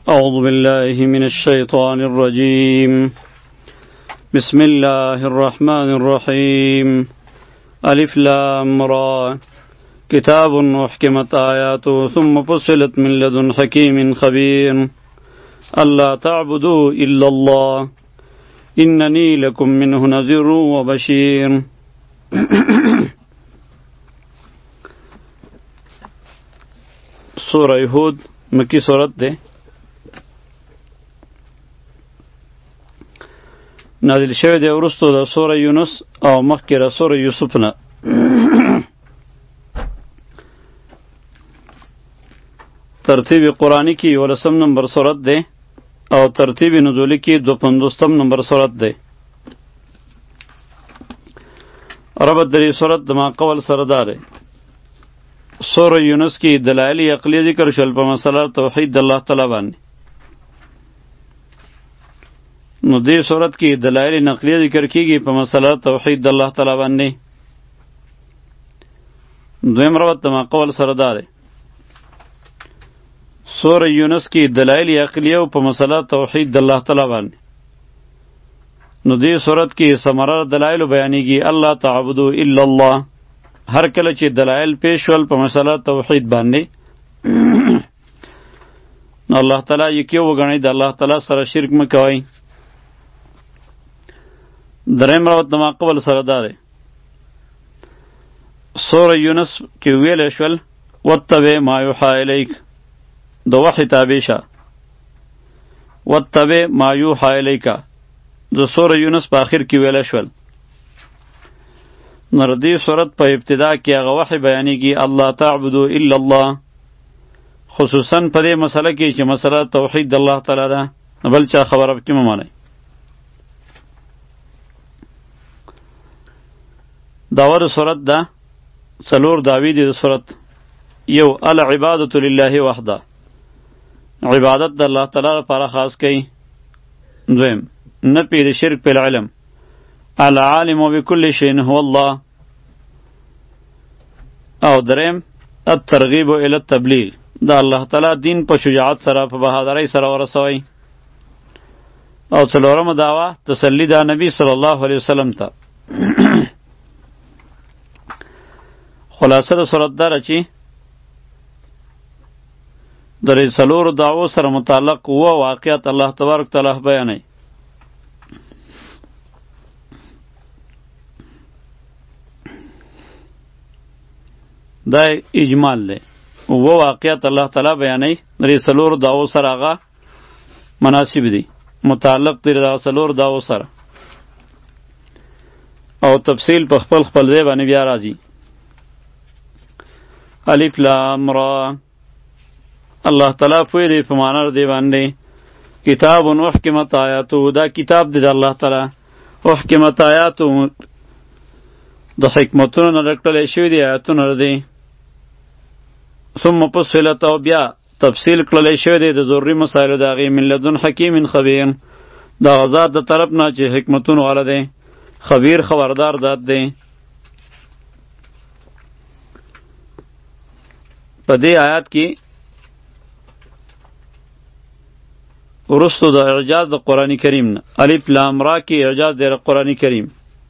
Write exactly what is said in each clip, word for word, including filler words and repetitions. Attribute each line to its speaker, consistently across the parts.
Speaker 1: أعوذ بالله من الشيطان الرجيم بسم الله الرحمن الرحيم ألف لام را كتاب أحكمت آياته ثم فصلت من لدن حكيم خبير ألا تعبدوا إلا الله إنني لكم منه نذير وبشير. سورة هود مکی سورت ده، نازل شوی دی وروستو د سوره یونس او مخکې د سوره یوسف نه. ترتیب قرآنی کی ولسم نمبر سورت ده او ترتیب نزولی کی دو پندوستم نمبر سورت ده. ربط دری سورت دما قول سرداره. سوره یونس کی دلائل عقلی ذکر شل په مسله توحید د الله تعالی باندې. نو دې صورت کې دلایل نقلیه ذکر کیږي په مسله توحید د الله تعالی باندې. دویم روایت د ما قول سره ده. سوره یونس کې دلایل عقلیه په مسله توحید د الله تعالی باندې. نو دې صورت کې ثمره دلایل بیانېږي الله تعبدو الا الله. هر کله چې دلایل پیش ول په مسله توحید باندې نو الله تعالی یکی وګڼئ، د الله تعالی سره شرک مه کوئ. دریم روایت د ما قبل سره دا دی. سوره یونس کې ویلی شول واتبع ما یوحی الیک، د وحی تابع شه. واتبع ما یوحی الیک د سوره یونس په آخر کې ویلی شول. نو دې صورت په ابتدا کې هغه وحی بیانېږي الله تعبدو الا الله، خصوصا په دې مسله کې چې مسله توحید د الله تعالی ده، بل چا خبره پکې مه منئ. داور صورت ده څلور داوی دی د صورت. یو العبادة لله وحده، عبادت د الله تعالی لپاره خاص کړي. دویم نفی د شرک په علم، العالم بكل شيء هو الله. او دریم الترغیب الى التبلیغ، د الله تعالی دین په شجاعت سره په بهادرۍ سره ورسوي. او څلورمه دعوه تسلی د نبی صلی الله علیه وسلم ته. خلاصه د صورت داره چې د څلورو دعوو سره متعلق اوه واقعات الله تبارک تعالی بیانوي. دا اجمال دی. اوه واقعات الله تعالی بیانوي د څلورو دعوو سره هغه مناسب دي، متعلق دی د څلورو دعوو سره. او تفصیل په خپل خپل ځای باندې بیا راځي. الف لام را، الله تعالی پوی دی په معنا دی باندې. کتاب احکمت آیاته، دا کتاب دی د الله تعالی. احکمت آیاته د حکمتونو نه ډکړلی شوي دی آیاتونه دی. ثم فصلت، او بیا تفصیل کړلی شوی دی د ضروري مسایلو د هغې. من لدن حکیم خبیر، د هغه ذات د طرف نه چې حکمتونو والا دی، خبیر خبردار ذات دی. په دې آیات کې وروستو د اعجاز د قرآن کریم نه الف لام را کې اعجاز دی د قرآن کریم.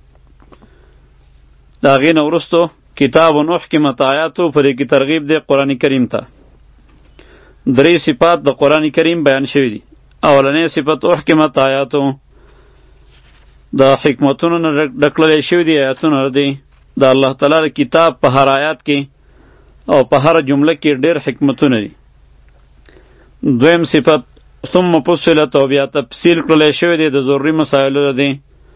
Speaker 1: د هغې نه وروستو کتاب احکمت آیاتو په دې کې ترغیب دی قرآن کریم ته. درې صفات د قرآن کریم بیان شوي دي. اولنۍ صفت احکمت آیاتو، د حکمتونو نه ډکړلی شوي دي آیاتونه دی د الله تعالی کتاب په هر آیات کې او په هر جمله کې ډېر حکمتونه دي. دویم صفت ثم فصلت، او بیا تفصیل کړلی شوی دی د ضروري مسایلو دی.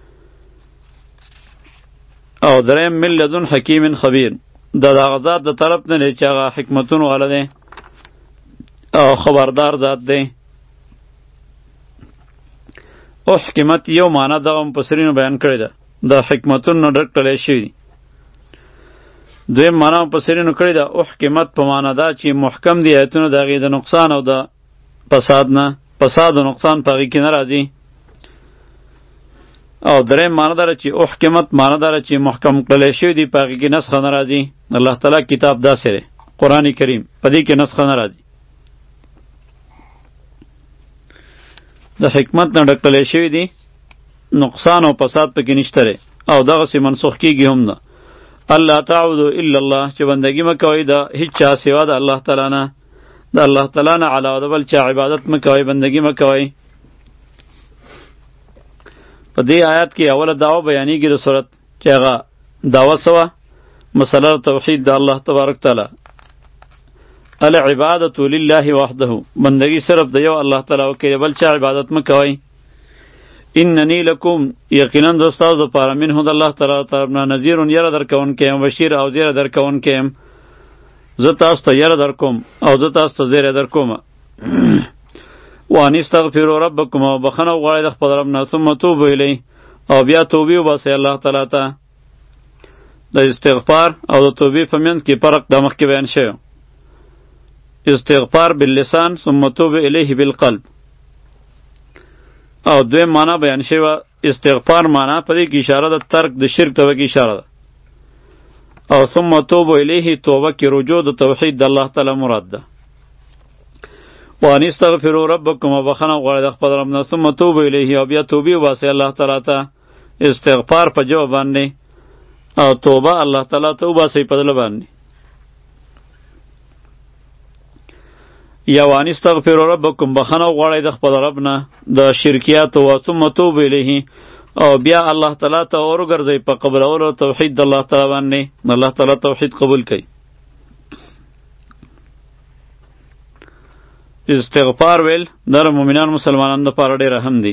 Speaker 1: او دریم من لدن حکیم خبیر، د هغه ذات د طرف نه دی چې هغه حکمتونو والا دی او خبردار ذات دی. احکمت یو معنا دغه مفسرینو بیان کړې ده، د حکمتونو نه ډک کړلی شوي دي. دویم معنا مفسرینو کړې ده احکمت په معنا ده چې محکم دي آیتونه د هغې د نقصان او د فساد نه، فساد او نقصان په هغې کې نه راځي. او دریم معنا داره چې احکمت معنا داره چې محکم کړلی شوي دي، په هغې کې نسخه نه راځي. الله تعالی کتاب داسې دی قرآن کریم، په دې کې نسخه نه راځي. د حکمت نه ډکړلی شوي دي، نقصان او فساد پکې نشته دی او دغسې منسوخ کېږي هم نه. الله تعبدو الا الله، چې بندګي مه کوئ د هیڅ چا سوا د الله تعالی نه، د الله تعالی نه علاوه د بل چا عبادت مه کوئ، بندګي مه کوئ. په دې آیات کې اوله دعوه بیانېږي د صورت، چې هغه دعوه څه وه؟ مسله توحید د الله تبارک تعالی. العبادة لله وحده، بندگی صرف د یو الله تعالی وکړئ، بل چا عبادت مه کوئ. اننی لکم، یقینا زه ستاسو دپاره منه د الله تعالی طرف نه نذیر یره درکوونکی یم، بشیر او زیره درکوونکی یم. زه تاسو ته یره درکوم او زه تاسو ته زیره درکومه. وان استغفروا ربکم، او بخښنه وغواړئ د خپل رب نه، ثم توبوا الیه، او بیا توبې وباسئ الله تعالی ته. د استغفار او د توبې په منځ کې فرق د مخکې بیان شوی. استغفار باللسان ثم توب الیه بالقلب. او دویم معنا بیان شوی، استغفار معنا په دې کې اشاره د ترک د شرک ته کې اشاره ده، او ثم توب الیه توبه کې رجوع د توحید د الله تعالی مراد ده. وان استغفروا ربکم، وبخښنه وغواړئ د خپل رب نه، ثم توب الیه، او بیا توبې وباسئ الله تعالی ته. استغفار په ژبه باندې او توبه الله تعالی ته وباسئ په زړه باندې. یا وان استغفروا ربکم، بخښنه وغواړئ د خپل رب نه د شرکیاتو، و ثم توبوا الیه، او بیا الله تعالی ته ورګرځئ په قبولولو توحید د الله تعالی باندې، د الله تعالی توحید قبول کړئ. استغفار ویل در مؤمنان مسلمانانو لپاره ډېر اهم دی.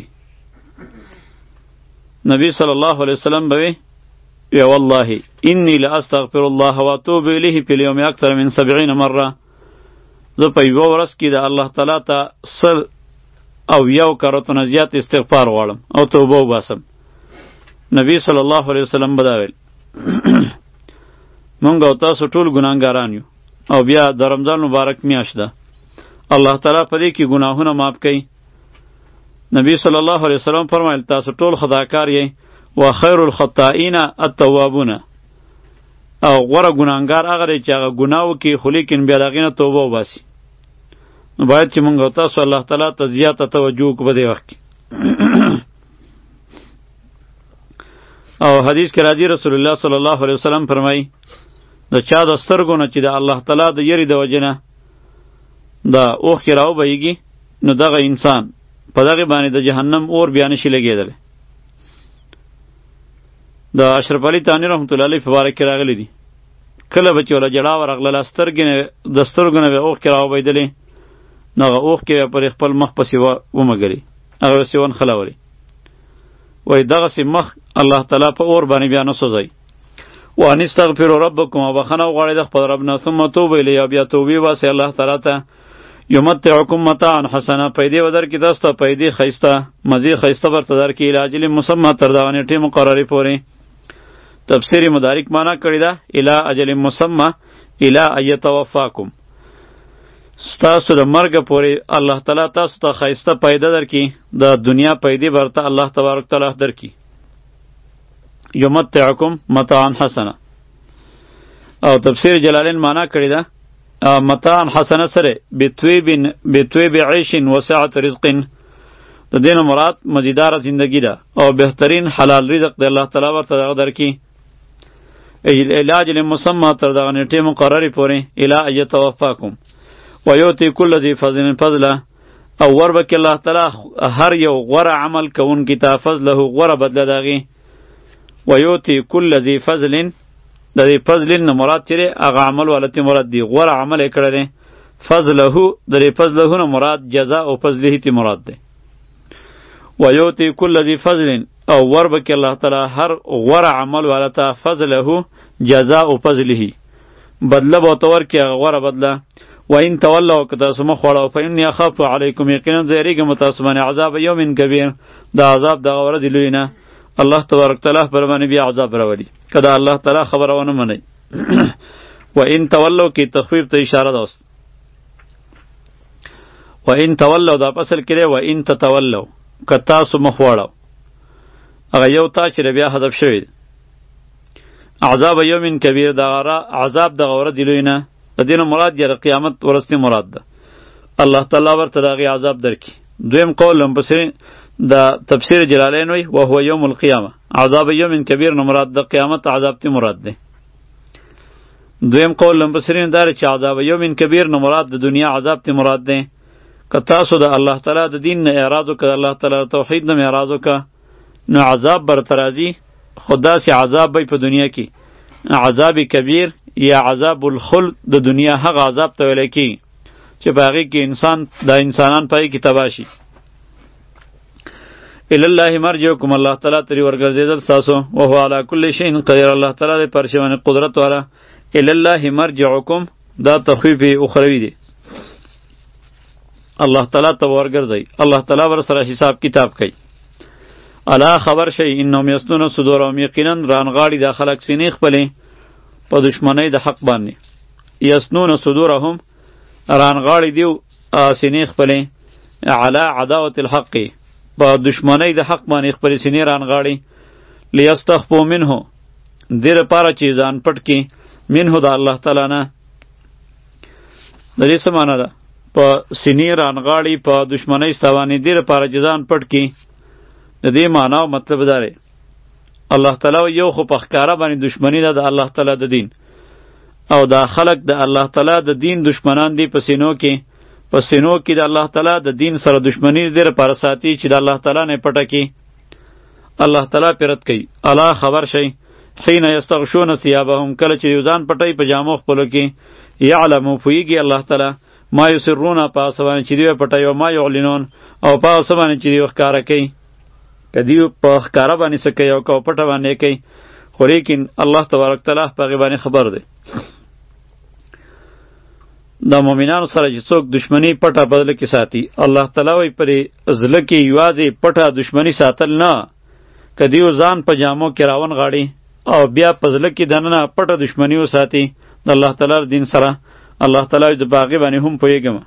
Speaker 1: نبی صلی الله علیه وسلم به وی یا والله انی لاستغفر الله واتوب الیه فی الیوم اکثر من سبعین مره، زه په یوه ورځ کې د الله تعالی ته سل او یو کراتونه زیات استغفار غواړم او توبه وباسم. نبی صلی الله علیه وسلم به دا ویل. مونږ او تاسو ټول ګناهګاران یو، او بیا د رمضان مبارک میاشت ده، الله تعالی په دې کې ګناهونه معاف کوي. نبی صلی الله علیه وسلم فرمایل تاسو ټول خداکار یې، و خیر الخطائین التوابون، او غوره ګناهګار هغه دی چې هغه ګناه وکړي خو لیکن بیا د هغې نه توبه وباسي. نو باید چې مونږ او تاسو الله تعالی ته زیاته توجه وکړو په دې وخت کې. او حدیث کې راځي رسول الله صلی الله علیه وسلم فرمایي د چا د سترګو نه چې د الله تعالی د یری د وجې نه د اوښکې راوبهیږي، نو دغه انسان په دغې باندې د جهنم اور بیا نشي لګېدلی. د اشرف علي تاني رحمت الله علیه په باره کې راغلی دي، کله به چې وله جړا ورغلله سترګې نه د سترګو نه به اوښکې راوبهیدلې، نو هغه اوښکې به پر خپل مخ پسې ومږلې، هغه پسې ونښلولې. وایي دغسې مخ الله تعالی په اور باندې بیا نه سوځوي. وان استغفروا ربکم، او بخښنه وغواړئ د خپل رب نه، ثم توبوا الیه، بیا توبې وباسئ الله تعالی ته. یمتعکم متاعا حسنا، پیدې به درکړي تاسو ته پیدې ښایسته، مزې ښایسته به ورته درکړي، الی اجل مسمى، تر دغه نیټې مقررې پورې. تفسیر مدارک معنا کړې ده الی اجل مسمى الی ان یتوفاکم، ستاسو د مرګه پورې الله تعالی تاسو ته ښایسته پیدا درکړي، د دنیا پیدې به ورته الله تبارک تعالی درکړي. یمتعکم متاعا حسنا. او تفسیر جلالین معنا کړې ده متاعا حسنه سره بطویب بطویب عیش و سعت رزق، د دین مراد مزیدار زندگی ده او بهترین حلال رزق د الله تعالی ورته دغه درکړي. علاج لمسمى، تر دغه نیټې مقررې پورې، الی ان یتوفاکم و یؤتی کل ذی فضل فضله، او وربکې الله تعالی هر یو غوره عمل کوونکي ته فضله غوره بدله د هغې. و یؤتی کل ذی فضل، د دې فضل نه مراد چې دی هغه عمل والا ته مراد دی، غوره عمل یې کړی دی. فضله، د دې فضله نه مراد جزا او فضله ته مراد دی. و یؤتی کل ذی فضل، او وربکې الله تعالی هر غوره عمل والا ته فضله جزا او فضله، بدله به ورته ورکړي هغه غوره بدله. و ان تولوا، که تاسو مخ واړوئ، فاني اخاف علیکم، یقینا زه یریږم تاسو باندې عذاب یوم کبیر، د عذاب دغه ورځې لوی نه. الله تبارک تعالی پر باندې بیا عذاب راولي که د الله تعالی خبره ونه منئ. و ان تولوا کې تخفیف ته اشاره ده. اوس و ان تولوا دا فصل کې دی، و ان تتولوا که تاسو مخ واړو، هغه یو تا چې بیا حذف شوی دی. عذاب یوم کبیر، دغه عذاب دغه ورځې لوی نه، د دې نه مراد یې د قیامت ورځ مراد ده. الله تعالی ورته د هغې عذاب درکړي، دویم قول لمپسری د تفسیر جلالین وی وهو یوم القیامه عذاب یوم کبیر نه مراد د قیامت عذاب تی مراد ده. دویم قول لمپسرین دار چې عذاب یوم کبیر نه مراد د دنیا عذاب تی مراد ده. که تاسو د الله تعالی د دین نه اعراض وکړه، الله تعالی توحید نه اعراض وکړه، نو عذاب برترازی خدا سی عذاب به په دنیا کې عذاب کبیر یا عذاب الخلد د دنیا هغه عذاب ته ویل کی چې باغی کې انسان د انسانان پای کې تباشي. الی الله مرجعکم، الله تعالی تری ورګرځیدل تاسو او هو علی کل شیء قدیر، الله تعالی پر شی باندې قدرت والا. الی الله مرجعکم دا تخفیف اخروی دی، الله تعالی ته ورګرځي، الله تعالی ور سره حساب کتاب کوي. الا خبر شي انهم یسنون صدورهم، یقینا رانغاړي د خلق سینې خپلې په دشمنی د حق باندې. یسنون صدورهم رانغاړي دیو سینې خپلې علی عداوت الحق، په دشمنی د حق باندې خپلې سینې رانغاړي. لیستخفوا منه، دیر پاره چې ځان پټ کی منه د الله تعالی نه. د دې څه معنی ده؟ په سینې رانغاړي په دشمنی ستوانې دیر پاره چې ځان پټ کی. د دې معنا او مطلب دا دی الله تعالی یو خو په ښکاره باندې دشمنی ده د الله تعالی د دین، او دا خلق د الله تعالی د دین دشمنان دي په سینو کې، په سینو کې د الله تعالی د دین سره دشمنی دې لپاره ساتي چې د الله تعالی نه پټه کی. الله تعالی پیرت کوي. الا خبر شي حين یستغشون ثيابهم، کله چې یوزان پټي په جامو خپلو کې، یعلم پویږي الله تعالی ما یسرون په اسوان چې دی پټي او ما یعلنون او په اسوان چې دی ښکارا کوي. کدی په ښکارا باندې څه کوي او کو پټه باندې کوي، خو لیکن الله تبارک تعالی په غیبه باندې خبر دی. د مؤمنانو سره چې څوک دشمنی پټه بدل کې ساتي، الله تعالی وی پرې زله کې یوازې پټه دشمنی ساتل نه، کدی ځان په جامو کې راون غاړي او بیا په زله کې دننه پټه دشمنی وساتي د الله تعالی دین سره. الله تعالی د باغی باندې هم پویګم.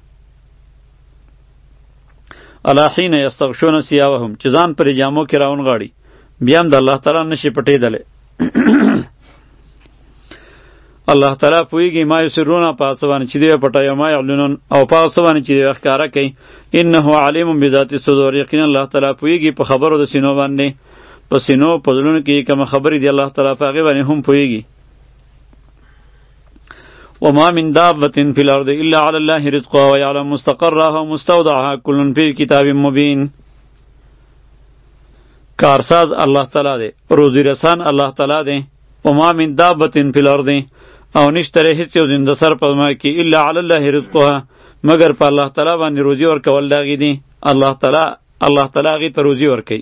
Speaker 1: الا حين یستغشون ثيابهم، چې ځان پر جامو کې راون غاړي بیا هم د الله تعالی نشي پټېدلی. الله تعالی پویږي ما یسرون په اسوان چې دی پټای ما یعلنون او په اسوان چې دی ښکارا کوي. انه علیم بذات الصدور، یقینا الله تعالی پویږي په خبرو د سینو باندې، په سینو په زړونو کې کوم خبرې دی الله تعالی په هغې باندې هم پویږي. وما من دابة في الأرض إلا على الله رزقها ويعلم مستقرها ومستودعها كل في كتاب مبين. کارساز الله تعالی دی، روزی رسان الله تعالی دی. وما من دابة في الأرض، او نشتره هیڅ یو زنده سر په ځمکه کې الا علی الله رزقها، مگر په الله تعالی باندې روزي ورکول داغي دي. الله تعالی الله تعالی غي ته روزي ورکي.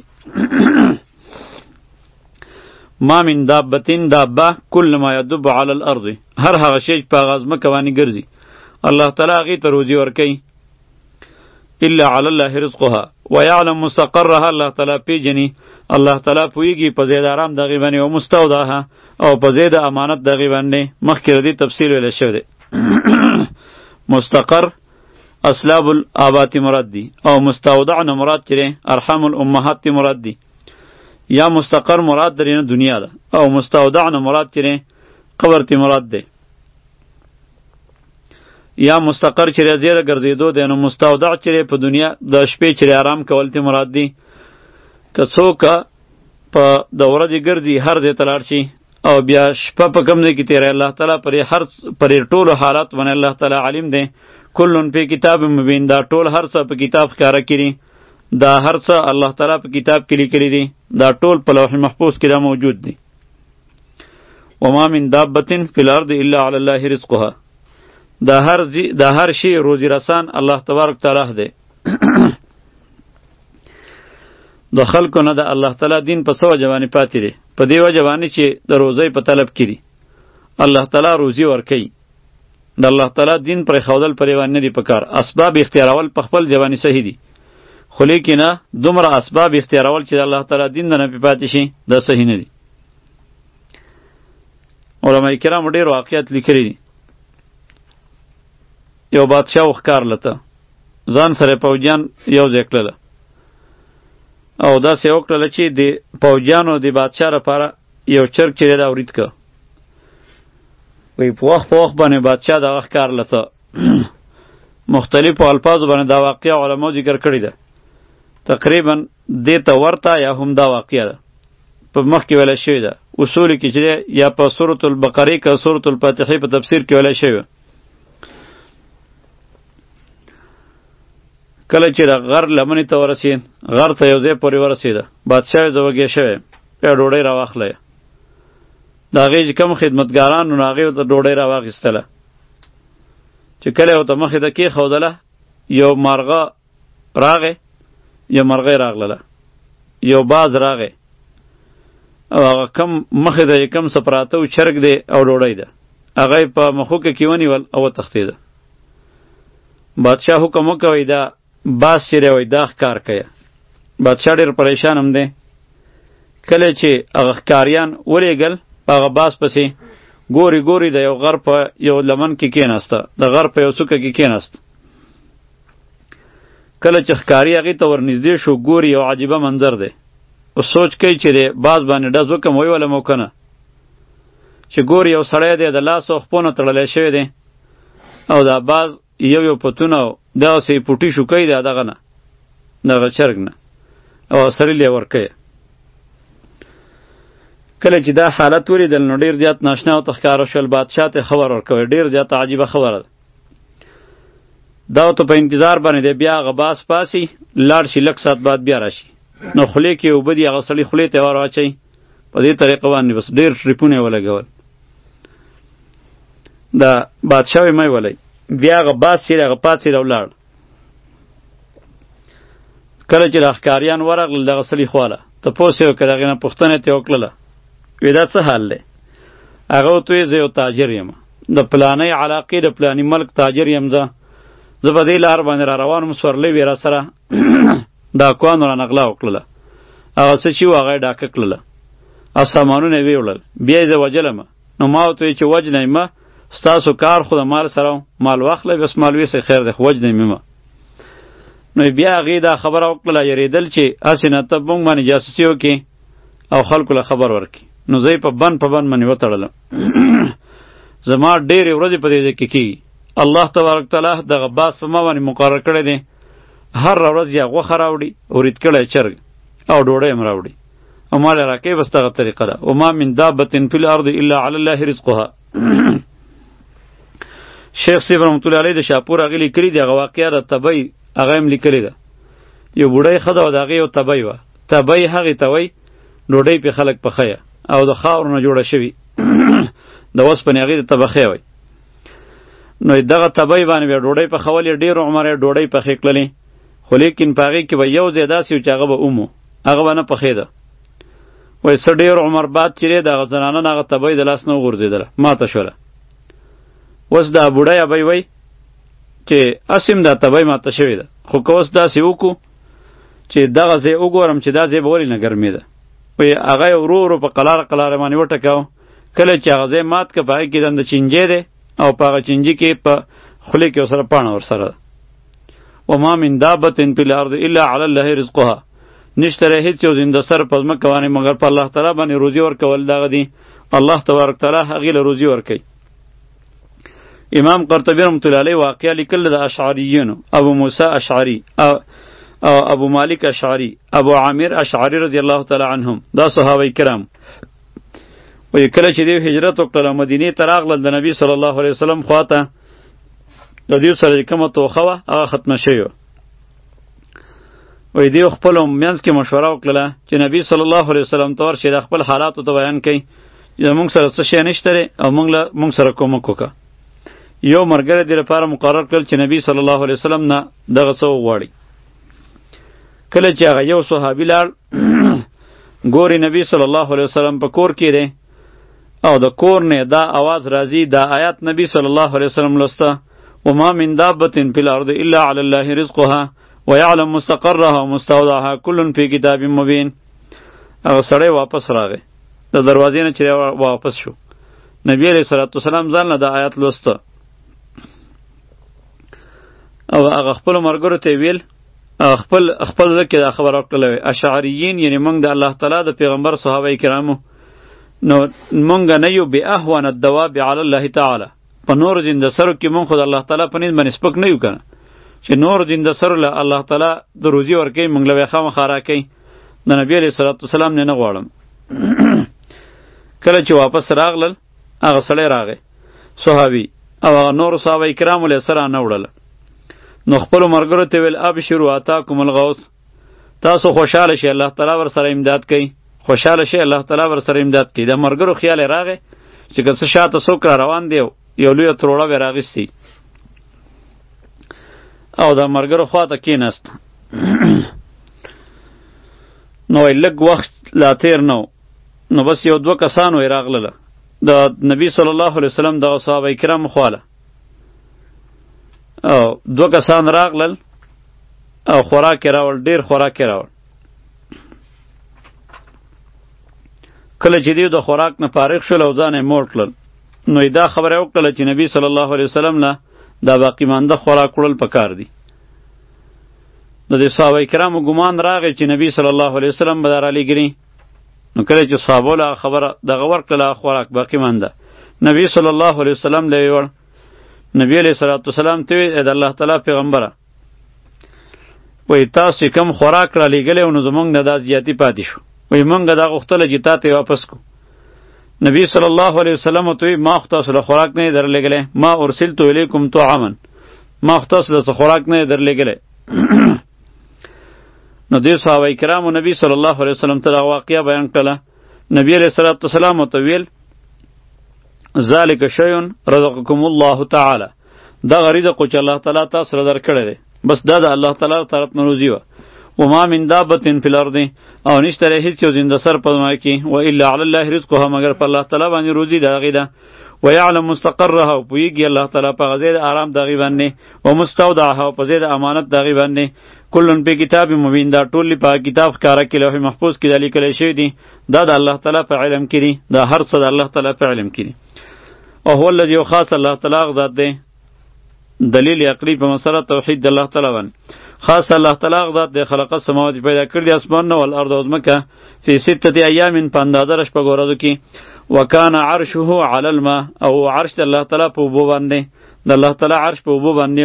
Speaker 1: ما من دابتین دابه کل ما یدب علی الارض، هر هغه شی په غزمه کوانی ګرځي الله تعالی غي ته روزي ورکي. الا علی الله رزقها ويعلم مستقرها، الله تعالی پیجنی، الله تعالی پویږي په زید آرام دغه باندې او مستودعها او په زید امانت دغه باندې. مخکې ردی تفصیل ویل شوی دی. مستقر اسلاب الابات مراد دی، او مستودع نه مراد چره ارحام الامهات تی مراد دی. یا مستقر مراد درینه دنیا ده، او مستودع نه مراد چره قبر تی مراد دی. یا مستقر چره زیره ګرځیدو دی، نو مستودع چره په دنیا د شپې چره آرام کول تی مراد دی. که څوک په د ورځې ګرځي هر ځای ته لاړ شي او بیا شپه په کوم ځای کې تیری، الله تعالی پرې هر پرې ټولو حالات باندې الله تعالی علیم دی. کلون په کتاب مبین، دا ټول هر څه په کتاب ښکاره کړي، دا هر څه الله تعالی په کتاب کې لیکلي دي، دا ټول په لوح محفوظ کې دا موجود دي. وما من دابة فی الارض الا علی الله رزقها، دا هر زی دا هر شی روزی رسان الله تبارک تعالی دی. د خلکو نه د الله تعالی دین په سوه جوانی پاتې دی، په دې وجه باندې چې د روزۍ په طلب کې دي. الله تعالی روزي ورکوي، د الله تعالی دین پرې ښودل پرې باندې نه دي پکار. اسباب اختیارول په خپل جوانی صحیح دي، خو لیکن دومره اسباب اختیارول چې د الله تعالی دین نه پې پاتې شي دا صحیح نه دي. علماء کرامو ډېر واقعیت لیکلي دي. یو بادشاه وښکار لته ځان سره پوجیان یو ځای کړله، او داسې وکړله چې د پوجیانو د بادشاه لپاره یو چرګ چې دی دا ورید که. وی په وخت په وخت باندې بادشاه دغه ښکار لته مختلفو الفاظو باندې دا واقعه علماو ذکر کړې ده. تقریبا دې ته ورته یا هم دا واقعه ده په مخکې ویله شوې ده اصول کې چې یا په سورة البقره که سورة الفاتحه په تفسیر کې ویله شوې کله چې د غر لمنې ته ورسېد غر ته یو ځای پورې ورسېده بادشاه یې زوږې شوی بیا ډوډۍ راواخله د هغې چې کوم خدمتګاران نو هغې ورته ډوډۍ راواخیستله چې کله یې ورته مخې ته کېښودله یو مارغه راغی یو مرغۍ راغلله یو باز راغی او هغه کم مخې ته یې کم څه پراته و چرګ دی او ډوډۍ ده هغه یې په مښوکه کې ونیول او وتښتېده بادشاه حکم وکوی دا باز چې دی وایي دا ښکار کوه بادشاه ډېر پریشان هم دی کله چې هغه ښکاریان ولېږل په هغه باز پسې ګوري ګوري د یو غر په یو لمن کې کېناسته د غر په یو څوکه کې کېناست کله چې ښکاري هغې ته ورنږدې شو ګوري یو عجیبه منظر دی او سوچ کوي چې د باز باندې ډز وکړم ویولم او که نه چې ګوري یو سړی دی د لاس او خپو نه تړلی شوی دی او دا باز یو یو پتون او دغسې پوټي شوکی دی دغه نه دغه چرګ نه او سریل یې ورکوي کله چې دا حالت ولیدل نو ډېر زیات ناشنا ورته ښکاره شول بادشاه ته خبر ورکوي ډېر زیاته عجیبه خبره ده دا ورته په انتظار باندې دی بیا هغه باز پاسي لاړ شي لږ ساعت بعد بیا راشي نو خولې کې اوبه دي هغه سړي خولې ته ور واچوي په دې طریقه باندې بس ډېر ټریپونه یې ولګول دا بادشاه یې مه ولئ بیا هغه باز چې دی هغه پاڅېد او لاړ کله چې دا ښکاریان ورغلل دغه سړي خواله تپوس یې وکړ هغې نه پوښتنه یې ترې وکړله وی دا څه حال دی هغه ورته ویې زه یو تاجر یم د پلانۍ علاقې د پلاني ملک تاجر یم زه زه په دې لار باندې را روان وم سورلۍ وې را سره ډاکوانو رانه غلا وکړله هغه څه چې و هغه یې ډاکه کړله او سامانونه یې ویوړل بیا یې زه وجلمه نو ما ورته ویې چې وجنئ مه ستاسو کار خو د مال سره مال واخله بس مال ویسئ خیر دی خو وجنئ مې مه نو بیا هغې دا خبره وکړله یېرېدل چې هسې نه ته موږ باندې جاسوسي وکړي او خلکو له خبر ورکړي نو زه یې په بند په بند باندې وتړلم زما ډېرې ورځې په دې ځای کې کېږي الله تبارک تعالی دغه باز په ما باندې مقرر کړی دی هر ورځ یا غوښه راوړي ورید کړی چرګ او ډوډۍ هم راوړي او ما له راکوي بس دغه طریقه ده وما من دابة فی الارض الا علی الله رزقها شیخ صاحب رحمت الله علیه د شاپور هغې لیکلي دي هغه واقعه د تبۍ هغه هم لیکلې ده یو بوډۍ ښځه وه د هغې یو تبۍ وه تبۍ هغې ته وایي ډوډۍ پې خلک پخیه او د خاورو نه جوړه شوي د اوسپنې هغې ته تبخی وایي نو دغه تبۍ باندې بیا ډوډۍ پخول یې ډېر عمر یې ډوډۍ پخې کړلې خو لیکن په هغې کې به یو ځای داسې و چې هغه به اومو هغه به نه پخېده وایي څه ډېر عمر بعد چې دی د هغه زنانه نه هغه تبۍ د لاس نه وغورځېدله ماته شوله اوس دا بوډۍ ابۍ وایي چې اسیم دا تبۍ ماته شوې ده خو که اوس داسې وکړو چې دغه ځای وګورم چې دا ځای به ولې نه ګرمېده وایي هغه یې ورو ورو په قلاره قلاره باندې وټکاو کله چې هغه ځای مات که په هغې کې دنده چینجی دی او په هغه چینجي کې په خولې کې ورسره پاڼه ورسره ده وما من دابة فی الارض الا علی الله رزقها نشته دی هېڅ یو زنده سر په ځمکه باندې مګر په الله تعالی باندې روزي ورکول دغه دي الله تبارک تعالی هغې له روزي ورکوي امام قرطبي رحمت الله علیه واقعه لیکل د اشعریینو ابو موسی اشعری او ابو مالک اشعری ابو عامر اشعری رضی الله تعالی عنهم دا صحابه کرام وی کله چې دوی هجرت وکړله مدینې ته راغلل د نبي صلی الله علیه وسلم خواته د دوی سره کومه توخه وه هغه ختمه شوې وه وی دوی خپلو منځ کې مشوره وکړله چې نبي صلی الله علیه وسلم ته ورشي د خپل حالاتو ته بیان کوي چې زموږ سره څه شی نشته دی او موږ له موږ سره کومک وکړه یو ملګری دې لپاره مقرر کړل چې نبي صلی الله علیه وسلم نه دغه څه وغواړي کله چې هغه یو صحابي لاړ ګوري نبي صلی الله علیه وسلم په کور کې دی او د کور نه دا आवाज راځي دا آیات نبی صلی الله علیه وسلم لسته وما من دابة فی الارض الا علی الله رزقها ويعلم مستقرها ومستودعها كل فی کتاب مبین هغه سړی واپس راغی د دروازې نه چې واپس شو نبی علیه الصلاة والسلام ځان له دا آیات لسته او هغه خپلو ملګرو ته ویل خپل خپل ځکه دا خبره وکړله اشعریین یعنی موږ د الله تعالی د پیغمبر صحابه کرامو نو مونږ نه یو بی احوان الدواب علی الله تعالی په نور زنده سرو کې مونږ خو د الله تعالی په نسبت باندې سپک نه یو کنه چې نور زنده سر له الله تعالی د روزي ورکوي موږ له خامخا راکوي د نبی علیه صلوات وسلام نه نه غواړم. کله چې واپس راغلل هغه سړی راغی صحابي او هغه نور صحابه کرامو له سره نه وړله نو خپلو ملګرو ته ویل ابشروا اتاکم الغوث تاسو خوشحاله شئ الله تعالی ور سره امداد کوي خوشحاله شئ الله تعالی ور سره امداد کوي. د ملګرو خیال راغی چې که څه شاته څوک را روان دی یو لویه تروړه به راغیستی او د ملګرو خواته کېناست نو لږ وخت لا تیر نو نو بس یو دوه کسان وی راغلله د نبی صلی الله علیه وسلم دغه صحابه کرام خواله او دوه کسان راغلل او خوراک یې راوړ ډېر خوراک یې راوړ. کله چې دوی د خوراک نه فارغ شول او ځان یې موړ کړل نو یې دا خبره وکړله چې نبی صلی الله علیه وسلم له دا باقی مانده خوراک وړل پکار دي. د دې صحابه کرامو ګمان راغی چې نبی صلی الله علیه وسلم به دا رالیږلي نو کله چې صحابو له خبره دغه ورکړله خوراک باقی مانده نبی صلی الله علیه وسلم له یې وړ. نبی علیه صلوات وسلام ته ویل د الله تعالی پیغمبره وایي تاسو کم خوراک رالیږلی و نو زمونږ نه دا زیاتي پاتې شو وایي مونږ دا غوښتله چې تا ته واپس کو. نبی صلی الله علیه وسلم ته وایي ما خو تاسو له خوراک نه یې درلیږلی ما ارسلتو الیکم طعاما ما خو تاسو له خوراک نه یې درلیږلی. نو دې صحابه کرامو نبی صلی الله علیه وسلم ته دا واقعه بیان کړله. نبی علیه صلوات وسلام ورته ویل ذلک شیء رزقکم الله تعالی دا رزق چې الله تعالی تاسو را درکړی دی بس دا د الله تعالی طرف نه روزي وه. وما من دابة فی الارض او نشته هیڅ یو زنده سر په ځمکه کې و الا علی الله رزقها مگر په الله تعالی باندې روزي د هغې ده ویعلم مستقرها او پوهېږي الله تعالی په هغه ځای د آرام د هغې باندې ومستودعها او په ځای د امانت د هغې باندې کلن په کتاب مبین دا ټول په کتاب ښکاره کې لوح محفوظ کې دا لیکلی شوي دي دا د الله تعالی په علم کې دي دا هر څه د الله تعالی په علم کې دي. او هو الذي خاص الله تعالی هغه ذات دی دلیل عقلی په مسله توحید د الله تعالی باندې خاص الله تعالی هغه ذات دی خلق السماوات پیدا کړي د اسمانونه والارض او ځمکه فی سته ایام په اندازه شپږو ورځو کې وکانا عرشه علی الماء او عرش د الله تعالی په اوبو باندې د الله تعالی عرش په اوبو باندې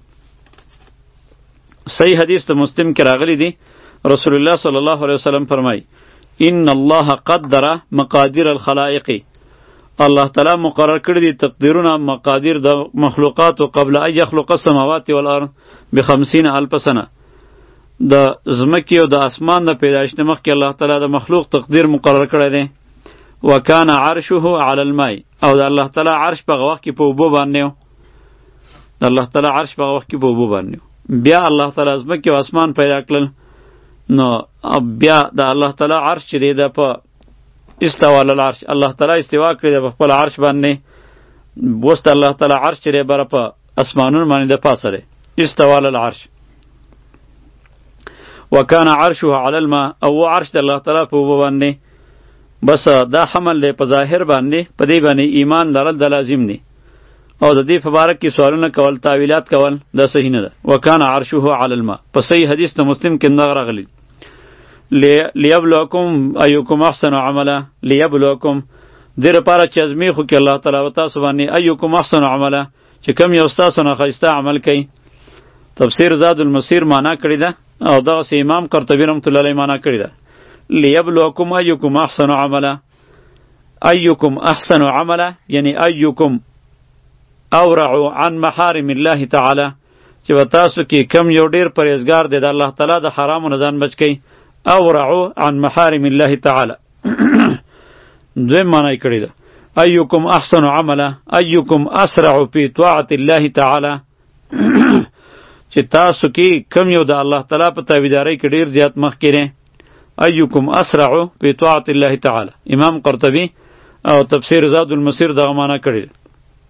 Speaker 1: صحیح حدیث ته مسلم کې راغلی دی رسول الله صلی الله علیه وسلم فرمای ان الله قدر مقادیر الخلائق الله تعالی مقرر کړی دي تقدیرونه مقادیر د مخلوقات قبل ان يخلق السماوات والارض بخمسین الف سنه د زمکی او د اسمان د پیدایش نه مخکې الله تعالی د مخلوق تقدیر مقرر کړی دی وکانا عرشه علی الماء او د الله تعالی عرش په وخت کې په اوبو باندې د الله تعالی عرش په وخت کې په اوبو باندې بیا الله تعالی زمکی او اسمان پیدا کړل نو بیا د الله تعالی عرش چې دی د په استوا علی العرش الله تعالی استوا کړی د خپل عرش باندې وست الله تعالی عرش چې دی بر په اسمانونو باندې د پاسه دی استوا علی العرش وکانا عرشه علی الماء او عرش د الله تعالی په اوبو باندې بس دا حمل دی په ظاهر باندې په دې باندې ایمان لرل د لازم دی او د دې مبارک کې سوالونه کول تعویلات کول دا صحیح نه ده. وکانا عرشه علی الماء په صحیح حدیث ته مسلم کې نه راغلی لیبلوکم ایوکم احسن عملا لیبلوکم دې لپاره چې ازمیخو کې الله تعالی و تاسو باندې ایوکم احسن عملا چې کم یو ستاسو نه ښایسته عمل کوي. تفسیر زاد المسیر معنا کړې ده او دغسې امام قرطبي رحمت الله علیه معنا کړې ده لیبلوکم ایوکم احسن عملا ایوکم احسن عملا یعنی ایوکم اورعو عن محارم الله تعالی چې و تاسو کې کم یو ډیر پرهیزګار دی د الله تعالی د حرامو نه ځان بچ کوي اورعو عن محارم الله تعالی دویم معنی کړی ده ایوکم احسن عملا ایوکم اسرع فی طاعت الله تعالی چې تاسو کې کم یو د الله تعالی په تابعدارۍ کې ډیر زیات مخکې دی ایوکم اسرع فی طاعت الله تعالی امام قرطبی او تفسیر زاد المسیر دغه معنی کړی ده.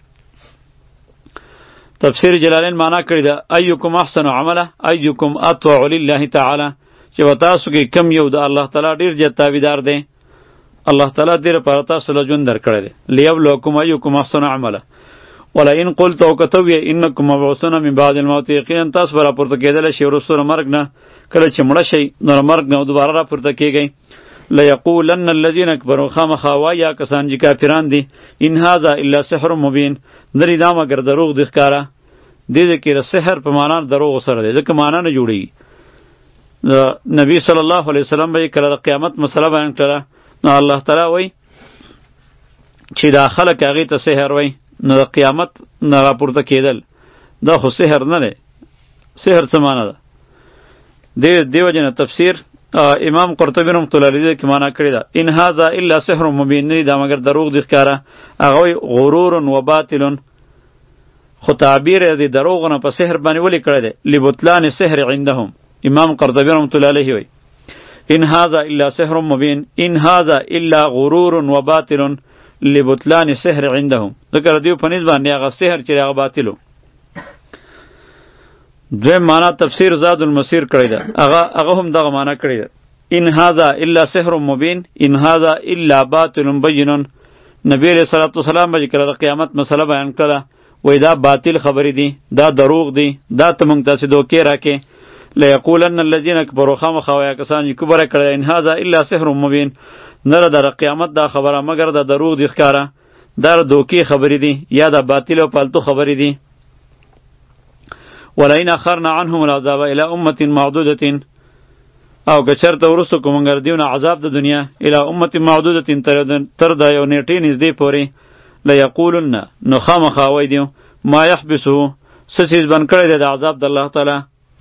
Speaker 1: تفسیر جلالین معنی کړی ده ایوکم احسن عملا ایوکم اطوع لله تعالی چې و تاسو کې کم یو د الله تعالی ډیر زیات تابعدار دی الله تعالی دې لپاره تاسو له ژوند درکړی دی لیبلوکم ایوکم احسن عملا ولئن قلت او کتو یې انکم مبعوثون من بعد الموت یقینا تاسو به راپورته کېدلی شئ وروسته د مرګ نه کله چې مړه شئ نو د مرګ نه دوباره راپورته کېږئ لیقولن الذین کفروا خامخا وایي هغه کسان چې کافران دي ان هذا الا سحر مبین نه دی دا مګر دروغ دی ښکاره دې کې سحر په معنا دروغ سره دی ځکه معنا نه جوړیږي. نبی صلی الله علیه وسلم به کله د قیامت مسله بیان کړه نو الله تعالی وایي چې دا خلک هغې ته سحر وایي نو د قیامت نه راپورته کېدل دا خو سحر نه دی. سحر څه معنا ده؟ دې دې وجه نه تفسیر امام قرطبی رحمة الله علیه کې معنا کړې ده ان هذا الا سحر مبین، نه دا مگر دروغ دی ښکاره. هغه وایي غرور و باطل، خو تعبیر یې د دروغ نه په سحر باندې ولې کړی دی؟ لبطلان سحر عندهم. امام قرطبی رحمة الله علیه وایي ان هذا الا سحر مبین ان هذا الا غرور و باطل لبطلان سحر عندهم. ذکر دیو پنځ باندې هغه سحر چې هغه باطلو. دویم معنا تفسیر زاد المسیر کړی ده، هغه هغه هم دغه معنا کړی ده ان هذا الا سحر مبین ان هذا الا باطل بین. نبی علیہ الصلوۃ والسلام به کله د قیامت مسله بیان کړه وای دا باطل خبرې دي، دا دروغ دي، دا ته مونږ تاسې دوکې راکې. لیقولن الذین کفروا خامخا وایه کسان چې کفر کړی ان هذا الا سحر مبین، نه د قیامت دا خبره مگر د دروغ دي ښکاره، دا دوکې خبرې دي یا د باطل او پالتو خبرې دي. ولئن اخرنا عنهم العذاب الى امه معدوده، او که چرته وروسته کوم مونږ دیونه عذاب د دنیا الى امه معدوده تر د یو نیټې نږدې پورې لیقولن نو خامخا وای دیو ما یحبسه څه چیز بند کړی دی د عذاب د الله تعالی.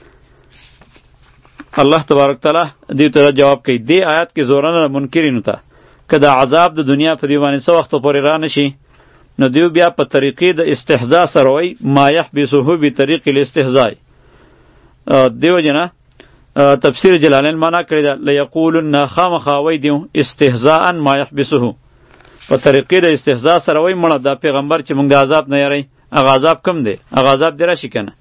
Speaker 1: الله تبارک تعالی دې ته جواب کوي دې آیات کې زورانه منکرینو ته که د عذاب د دنیا په دې باندې څه وخت پورې را نشي نو دیو بیا په طریقې د استهزاء سره وای ما یحبسه بطریق الاستهزاء. دیو جنا تفسیر جلالین معنا کړی دا لیقولن خامخا وای دیو استهزاء ما یحبسه په طریقې د استهزاء سره وای مړه دا پیغمبر چې موږ د عذاب نه یری هغه عذاب کم دی هغه عذاب دی راشي کنه.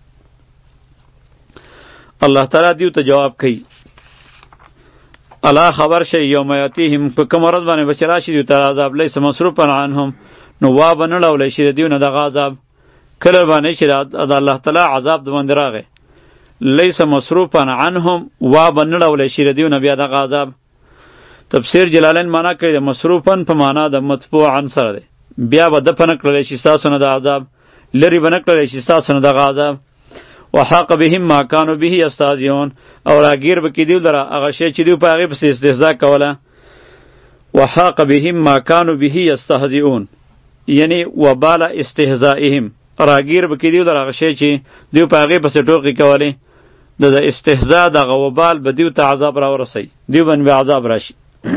Speaker 1: الله تعالی دیو ته جواب کوي الا خبر شي یوم یاتیهم په کوم ورځ باندې بچ راشي دیو ته عذاب لیس مصروفا عنهم نو وا بنړولې شي دیو نه دغه عذاب کله باندې چې د الله تعالی عذاب د باندې راغی لیس مصروفا عنهم وا بنړولې شي دیو نه بیا دغه عذاب. تفسیر جلالین معنا کړی د مصروفن په معنا د متبوعا سره دی، بیا به د پنه کړلی شي ستاسو نه د عذاب، لرې به نه کړلی شي ستاسو نه دغه عذاب. وحاق بهم ما کانوا به یستهزئون، او راګیر به کېدیو لره هغه شی چې دوی په هغې پسې استهزا کوله. وحاق بهم ما کانوا به یستهزئون یعنی وبال استهزائهم، راګیر به کېدیو لره هغه شی چې دوی په هغې پسې ټوقې کولې د استهزا دغه وبال به دیو ته عذاب راورسوي، دیو باندې به عذاب راشي.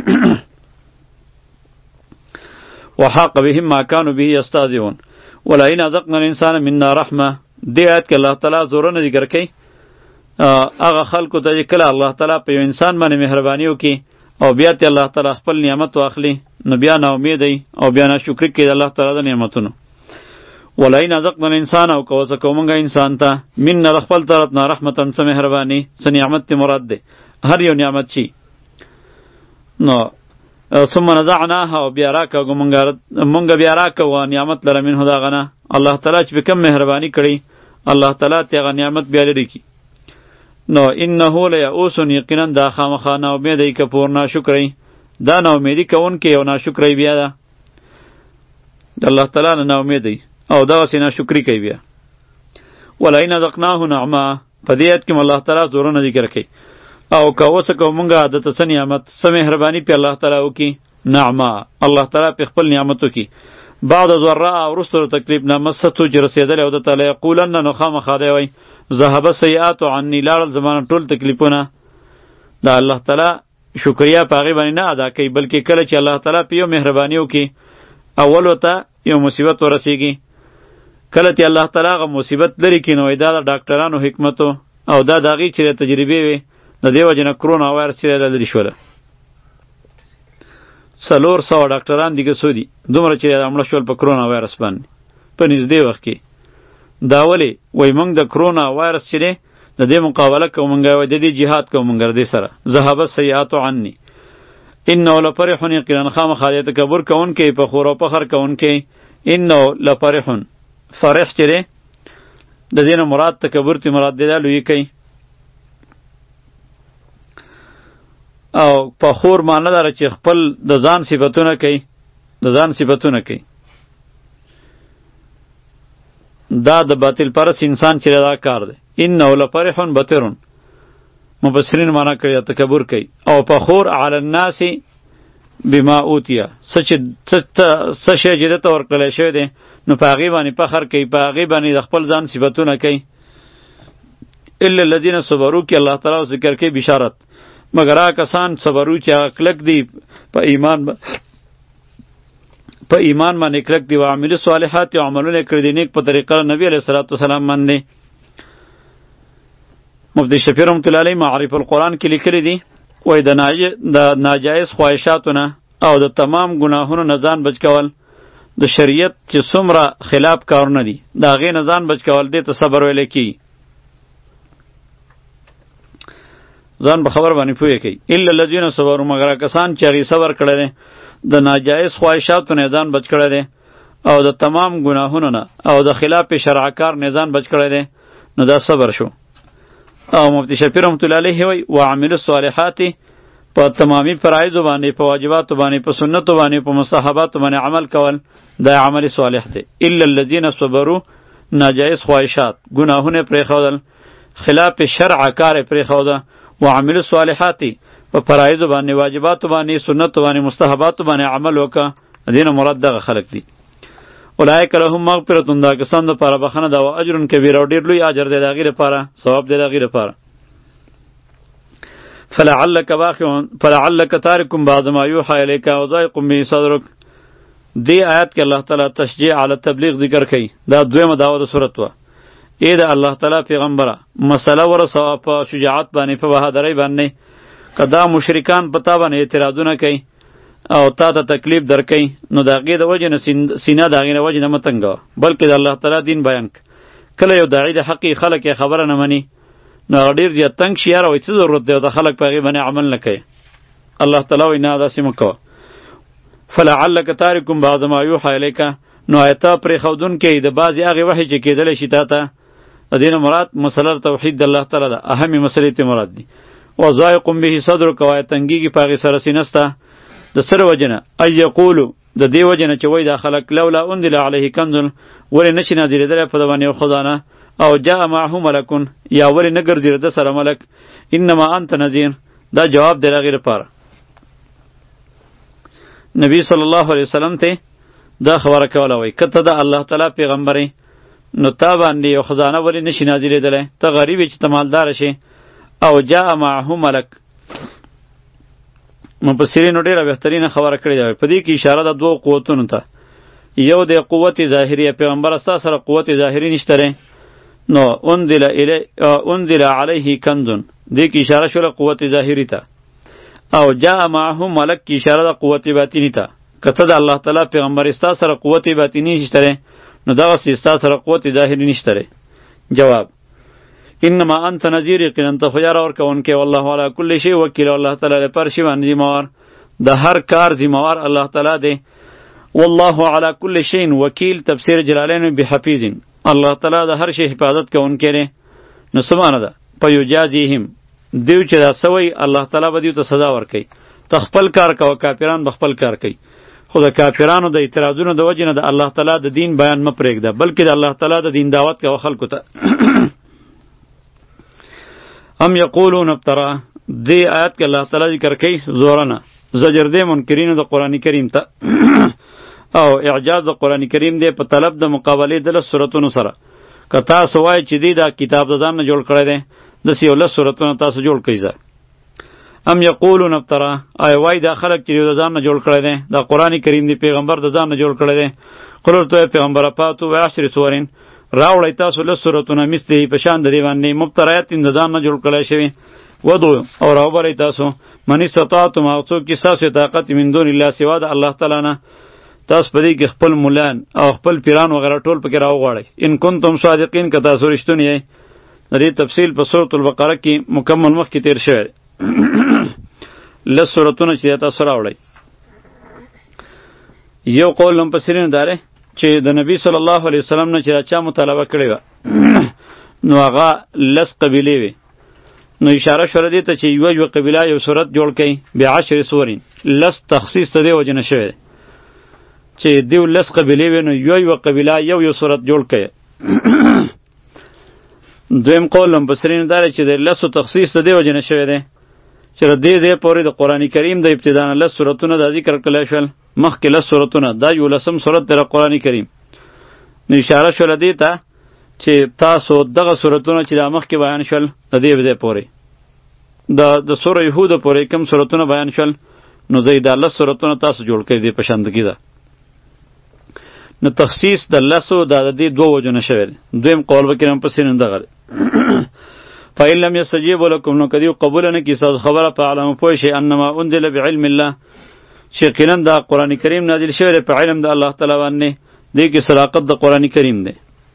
Speaker 1: وحاق بهم ما كانوا به يستهزئون ولئن أذقنا الإنسان منا رحمة. دې آیت کې الله تعالی زورونه ذکر کوي هغه خلکو ته چې کله الله تعالی په یو انسان باندې مهرباني وکړي او بیا ته الله تعالی خپل نعمت واخلي نو بیا ناامیدی او بیا ناشکري کوي د الله تعالی د نعمتونو. ولئن أذقنا الإنسان او که وسکو مونږه انسان ته منا د خپل طرف نه رحمتا څه مهرباني څه نعمت ته مراد دی هر یو نعمت شي نو ثم نزعناها او بیا راکوو مونږه بیا راکوو نعمت لره منه د هغه نه الله تعالی چې به کوم مهرباني کړي الله تعالی ته هغه نعمت بیا لري کړي نو انه لیئوس یقینا دا خامخا ناامیدی که پور ناشکری دا ناامیدي کوونکی او ناشکری بیا ده د الله تعالی نه ناامیدی او دغسې ناشکري کوي بیا. ولئن اذقناه نعما په دې آیت کې الله تعالی زورونه ذکر کوي او که اوسه که مونږه د ته څه نعمت څه مهرباني پې الله تعالی وکړي نعما الله تعالی پې خپل نعمت وکړي بعد ضراء وروسته تکلیف نه مسته چې رسېدلی او د ته لیقولن نو خامخا دی وایي ذهب السیئات عني لاړل زمانه ټول تکلیفونه. دا الله تعالی شکریا په هغې باندې نه ادا کوي بلکې کله چې الله تعالی په یو مهرباني وکړي اول ورته یو مصیبت ورسیږي کله چې الله تعالی هغه مصیبت لرې کړي نو دا د ډاکټرانو حکمتو او دا د هغې چې تجربې وي د دې وجې نه کرونا وایرس چې دی لرې شوله. څلور سوه ډاکټران دیګه څو دي دومره چې مړه شول په کرونا وایرس باندې په نږدې وخت کې. دا ولې وایي موږ د کرونا وایرس چې دی د دې مقابله کوو موږ وایي د دې جهاد کوو موږ د دې سره ذهب السیئات عني انه لفرح یقینا خامخا دی تکبر کوونکی په خور او فخر کوونکی انه لفرح فرح چې دی د دې نه مراد تکبر تی مراد دی دا لوی کوي او فخور معنی داره چې خپل د ځان صفتونه کوي د ځان صفتونه کوي دا د باطل پرست انسان چې دا کار دی. انه لفرح بطر، مفسرین معنا کړی تکبر کوي. او فخور علی الناس بما اوتیا، څه شی چې دته ورکړلی شوی دی نو په هغې باندې فخر کوي، په هغې باندې د خپل ځان صفتونه کوي. الا الذین صبروا کې الله تعالی ذکر کوي بشارت، مگر هغه کسان صبرو چې هغه کلک دي په ایمان په ایمان باندې کلک دي، و عملو صالحات او عملونه کړي دي نیک په طریقه نبی علیه الصلاة والسلام باندې. مفتی شفیع رحمت الله علیه معارف القرآن کې لیکلي دي وایي د ناجایز خواهشاتونه او د تمام ګناهونو نه ځان بچ کول د شریعت چې څومره خلاف کارونه دي د هغې نه ځان بچ کول دې ته صبر ویلی کېږي. ځان په خبر باندې پوهې کوي. الا الذین صبروا، مگر کسان چې هغې صبر کړی دی د ناجایز خواهشاتو نه ځان بچ کړی دی او د تمام ګناهونو نه او د خلاف شرع کار نه ځان بچ کړی دی نو دا صبر شو. او مفتی شفیع رحمت الله علیه وی وعملوا الصالحات، په تمامی فرایضو باندې، په واجباتو باندې، په سنتو باندې، په مستحباتو باندې عمل کول دا عمل صالح دی. الا الذین صبروا، ناجایز خواهشات ګناهونه پرېښودل، خلاف شرع کار پرېښوده، وعملوا الصالحات په فرایضو باندې، واجباتو باندې، سنتو باندې، مستحباتو باندې عمل وکړه. دینه مراد دغه خلق دي. اولئک لهم مغفرة، دا کسان دپاره بخښنه ده، و اجر کبیر، او ډېر لوی اجر دی د هغې لپاره، ثواب دی د هغې لپاره. فلعلک باخع فلعلک تارک بعض ما یوحی الیک وضایق به صدرک. دې آیات کې الله تعالی تشجیع علی تبلیغ ذکر کوي. دا دویمه دعوه د صورت وه. ای د الله تعالی پیغمبره مسله ورسوه په شجاعت باندې، په بهادرۍ باندې. که دا مشرکان په تا باندې اعتراضونه کوي او تا ته تکلیف درکوي نو د هغې د وجې نه سینه د هغې نه وجې نه مه تنګوه، بلکې د الله تعالی دین بیان که. کله یو داعي د حقې خلک یې خبره نه مني نو هغه ډېر زیات تنګ شي، یاره وایي څه ضرورت دی او د خلک په هغې باندې عمل نه کوي. الله تعالی وایي نه، داسې مه کوه. فلعلک تارکم بعض ما یوحی الیک، نو آیته پرېښودونکی د بعضې هغې وحی چې کېدلی شي تا ته. د دې نه مراد مسله توحید د الله تعالی ده، اهمې مسلې ته مراد دي. وضایق به صدرک، وایه تنګېږي په هغې سره سینه سته. د سره وجه نه ای یقولو، د دې وجه نه چې وایي دا خلک لولا انزل علیه کنز، ولې نشي نازلېدلی په د باندې یو خدانه، او جاء معه ملکون، یا ولې نه ګرځېده ده سره ملک. انما انت نذیر، دا جواب دی د هغې لپاره. نبی صلی الله علیه وسلم ته دا خبره کوله، وایي که ته د الله تعالی پیغمبر یې نو تا باندې یو خزانه ولې نشي نازلېدلی، ته غریب یې چې ته مالداره شې. او جاء معه ملک، مفسرینو ډېره بهترینه خبره کړې ده. په دې کې اشاره ده دوه قوتونو ته. یو د قوت ظاهریه، پیغمبر ستا سره قوت ظاهري نشته دی نو انزل الی انزل علیه کنزون، دې کې اشاره شوله قوت ظاهري ته. او جاء معه ملک کې اشاره ده قوت باطني ته. که ته د الله تعالی پیغمبر ستا سره قوت باطني نشته دی نو دغسې ستا سره قوت ظاهري نشته دی. جواب: انما انت نذیر، یقینا ته خو یاره ورکوونکی، والله علی کل شی وکیل، الله تعالی لپاره شی باندې ذمهوار، د هر کار ذمهوار الله تعالی دی. والله علی کل شی وکیل، تفسیر جلالین بحفیظ، الله تعالی د هر شی حفاظت کوونکی دی. نو څه معنی ده؟ فیجازیهم، دیو چې دا سوی الله تعالی به دیو ته سزا ورکوي. ته خپل کار کوه، کافران به خپل کار کوي. خو د کافرانو د اعتراضونو د وجې نه د الله تعالی د دین بیان مه پرېږده، بلکې د الله تعالی د دین دعوت کوه خلکو ته. هم یقولون افترا، دی آیات کې الله تعالی ذکر کوي زورنه زجر دی منکرینو د قرآن کریم ته او اعجاز د قرآن کریم دی په طلب د مقابلې د لس سورتونو سره. که تاسو وایئ چې دی دا کتاب د ځان نه جوړ کړی دی، داسې یو لس سورتونه تاسو جوړ کړئ. ځه هم یقولون افترا، آیا وایي دا خلک چې د ځان نه جوړ کړی دی، دا قرآن کریم دی پیغمبر د ځان نه جوړ کړی دی. قل ورته وایه پیغمبره فاتو بعشر سورین، راوړئ تاسو لس سورتونه مثلې په شان د دې باندې مفتریات د ځان نه جوړ کړی شوي. ودعو، او راوبرئ تاسو من استطعتم، هغه څوک چې ستاسو طاقت من دون الله سوا د الله تعالی نه، تاسو په دې کې خپل مولان او خپل پیران وغیره ټول پکې راوغواړئ. ان کنتم صادقین، که تاسو رښتونی یئ. د دې تفصیل په سورة البقره کې مکمل مخکې تیر شوی. لس سورتونه چې تاسو راوړئ. یو قول مفسرینو دا دی چې د نبی صلی الله علیه وسلم نه چې چا مطالبه کړې وه نو هغه لس قبیلې وې. نو اشاره شوه دې ته چې یوه یوه قبیله یو صورت جوړ کړي بعشر سورین. لس تخصیص د دې وجې نه شوی دی چې دیو لس قبیلې وې، نو یوه یوه قبیله یو یو صورت جوړ کړي. دویم قول مفسرین دا چې د لسو تخصیص د دې وجې نه شوی دی چې د دې ځای پورې د قرآن کریم د ابتدا نه لس سورتونه دا ذکر کړی شول، مخکې لس سورتونه، دا یولسم سورت دی د قرآن کریم. نو اشاره شوله دې ته چې تاسو دغه سورتونه چې دا مخکې بیان شول د دې ځای پورې د د سوره یهود پورې کوم سورتونه بیان شول، نو زه دا لس سورتونه تاسو جوړ کړي دي په شاندګي ده. نو تخصیص د لسو دا د دې دوه وجو نه شوی دی. دویم قول به کې هم پسې نه دغه فإن لم يستجيبوا لكم نو کدی قبول نه کی ساز خبره په علم پوه شي انما انزل بعلم الله چې یقینا دا قرآن کریم نازل شوی دی په علم د الله تعالی باندې، دې کې صداقت د قرآن کریم دی.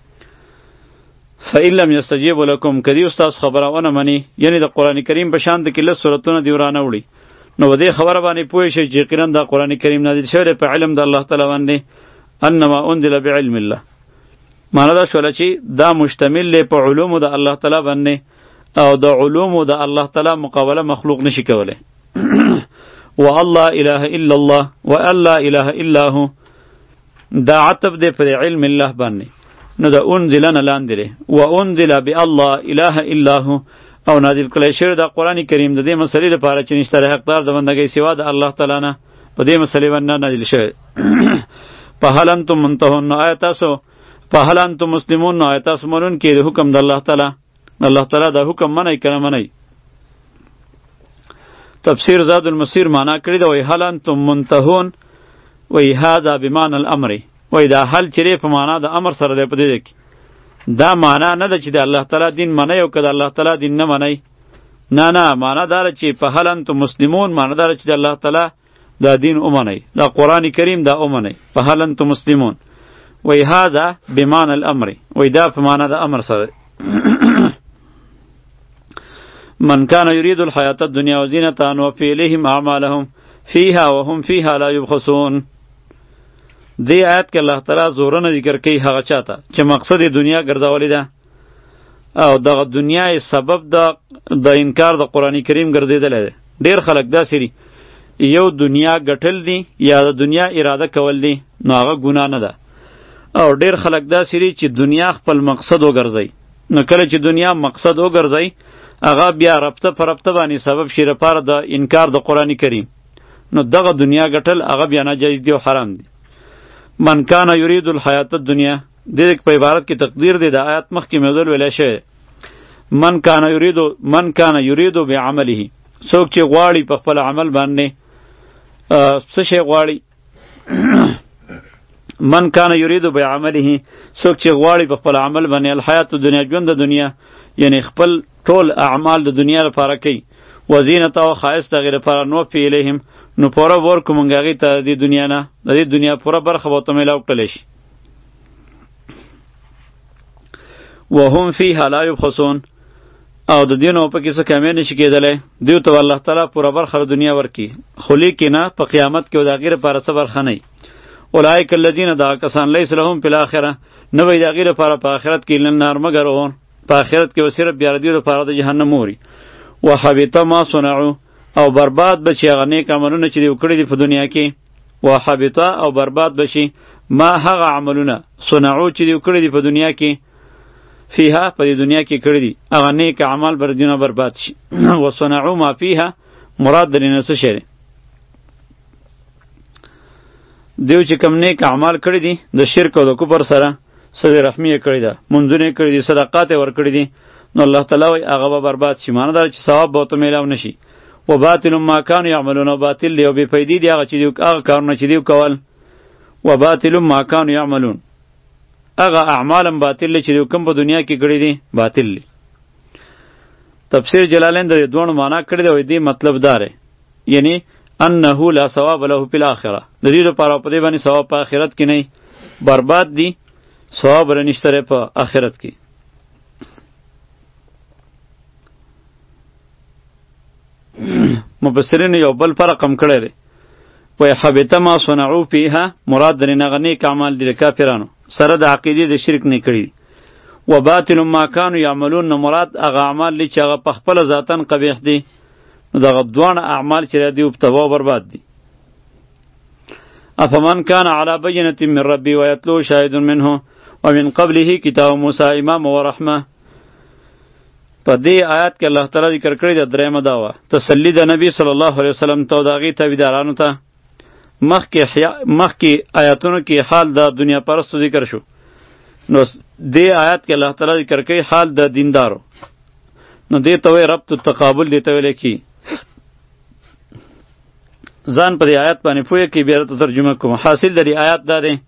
Speaker 1: فإن لم يستجيبوا لكم کدی استاد خبره ونه مني، یعنی د قرآن کریم په شان د کې لس سورتونه دی ورانه وړي، نو دې خبره باندې پوه شي چې یقینا دا قرآن کریم نازل شوی دی په علم د الله تعالی باندې، انما انزل بعلم الله. معنی دا شوله چې دا مشتمل دی په علومو د الله تعالی باندې، او د علومو د الله تعالی مقابله مخلوق نشي کوله. و الله اله الا الله و الله اله الا هو دا عطف دی پر علم الله باندې، نو دا انزل نه لاندې دی و انزل بالله اله الا هو، او نازل کړی شوی د قرآن کریم د دې مسلې لپاره چې نشته حقدار د بندګۍ سوا د الله تعالی نه، په دې مسلې باندې نازل شوی. په هل انتم منتهون آیات تاسو په هل انتم مسلمون آیات تاسو مونږ کې د حکم د الله تعالی الله تعالی دا حکم منای کنه منای. تفسیر زاد المسیر معنا کړی دا وی هل انتم منتهون وی هذا بمعنى الامر، وی دا حل چره په معنا د امر سره دی په دې کې. دا معنا نه ده چې د الله تعالی دین منای او کده الله تعالی دین نه منای، نه نه، معنا دا چې په هل انتم مسلمون معنا دا چې د الله تعالی دا دین اومنی، دا قرآن کریم دا اومنی، په هل انتم مسلمون. وی هذا بمعنى الامر، وی دا په معنا د امر سره. من كان يريد الحياة الدنيا وزينتها نوفي إليهم أعمالهم فيها وهم فيها لا يبخسون. دی آیت کې الله تعالی زورونه ذکر کوي هغه چاته چې مقصد دنیا ګرځولې ده او دغه دنیا سبب د د انکار د قرآن کریم ګرځېدلی دی. ډېر خلک داسې دي یو دنیا ګټل دي یا د دنیا اراده کول دي، نو هغه ګناه نه ده. او ډېر خلک داسې دي چې دنیا خپل مقصد وګرځوي، نو کله چې دنیا مقصد وګرځوي هغه بیا ربطه پر ربطه باندې سبب شي لپاره د انکار د قرآن کریم، نو دغه دنیا ګټل هغه بیا ناجایز دی او حرام دی. من کان یرید الحیات الدنیا، دې په عبارت کې تقدیر دی د آیات مخکې موضوع ویل شوی. من کان یرید من کان یرید بعمله، څوک چې غواړي په خپل عمل باندې څه شی غواړي. من کان یرید بعمله، څوک چې غواړي په خپل عمل باندې الحیات الدنیا، ژوند د دنیا، یعنی خپل ټول اعمال د دنیا لپاره کوي، وزینت او خایست غیر لپاره نو فی الیهم، نو پوره ورکو مونږ هغې ته د دنیا نه، د دې دنیا پوره برخه به ورته میلاو کړلی شي. وهم فیها لا یبخسون، او د دې نه پکې څه کمی نشي کېدلی، دوی ته الله تعالی پوره برخه د دنیا ورکړي، خو لیکې نه په قیامت کې د هغې لپاره څه برخه نه وي. اولئک الذین دغه کسان لیس لهم فی الاخره، نه وی د هغې لپاره په آخرت کې الا النار مګر اور، په آخرت کې به صرف بیا د دې لپاره د جهنم اوري. وحبط ما صنعوا، او برباد بشي هغه نیک عملونه چې دوی کړي دي په دنیا کې. وحبط او برباد بشي ما هغه عملونه صنعوا چې دوی کړي دي په دنیا کې، فیها په دې دنیا کې کړي دي هغه نیک اعمال بر دینه برباد شي. وصنعوا ما فیها مراد درې نه څه شی دی، دیو چې کوم نیک اعمال کړي دي د شرک او د کفر سره، صدې رحمی یې کړې ده، منځونه یې کړي دي، صدقات یې ورکړي دي، نو الله تعالی وایي هغه به برباد شي. معنی دا چې ثواب به ورته میلاو نه شي. و باطل ما کانوا یعملون، او باطل دی او بې فایدې دي هغه چې دوی هغه کارونه چې دوی کول. و باطل ما کانوا یعملون، هغه اعمال هم باطل دی چې دوی کوم په دنیا کې کړي دي باطل دی. تفسیر جلالین د دوه معنا کړی دی، دې مطلب دار یعنی انه لا ثواب له فی الاخره، د دې لپاره په دې باندې ثواب په آخرت کې نه، برباد دي، ثواب رنشتره په آخرت کې. مفسرین یو بل فرق هم کړی دی، وایي حبط ما صنعوا فیها مراد درې هغه نیک اعمال دي د کافرانو سره د عقیدې د شرک نه کړي دي. و باطل ما کانوا یعملون نه مراد هغه اعمال دي چې هغه په خپله ذاتن قبیح دي، نو دغه دواړه اعمال چې دي تباه او برباد دي. افمن کان علی بینة من ربی و یتلو شاهد منه ومن قبله کتاب موسی امام و رحمه. په دې آیات کې الله تعالی ذکر کړی د درېمه دا وه تسلی د نبی صلی الله علیه وسلم ته او د هغې تابعدارانو ته. مخکې مخکې آیاتونو کې حال د دنیا پرستو ذکر شو، نو دې آیات کې الله تعالی ذکر کوي حال د دیندارو. نو دې ته وایي ربط التقابل دې ته ویلی کېږي. ځان په دې آیات باندې پوهه کې بیا راته ترجمه کوم. حاصل د دې آیات دا دی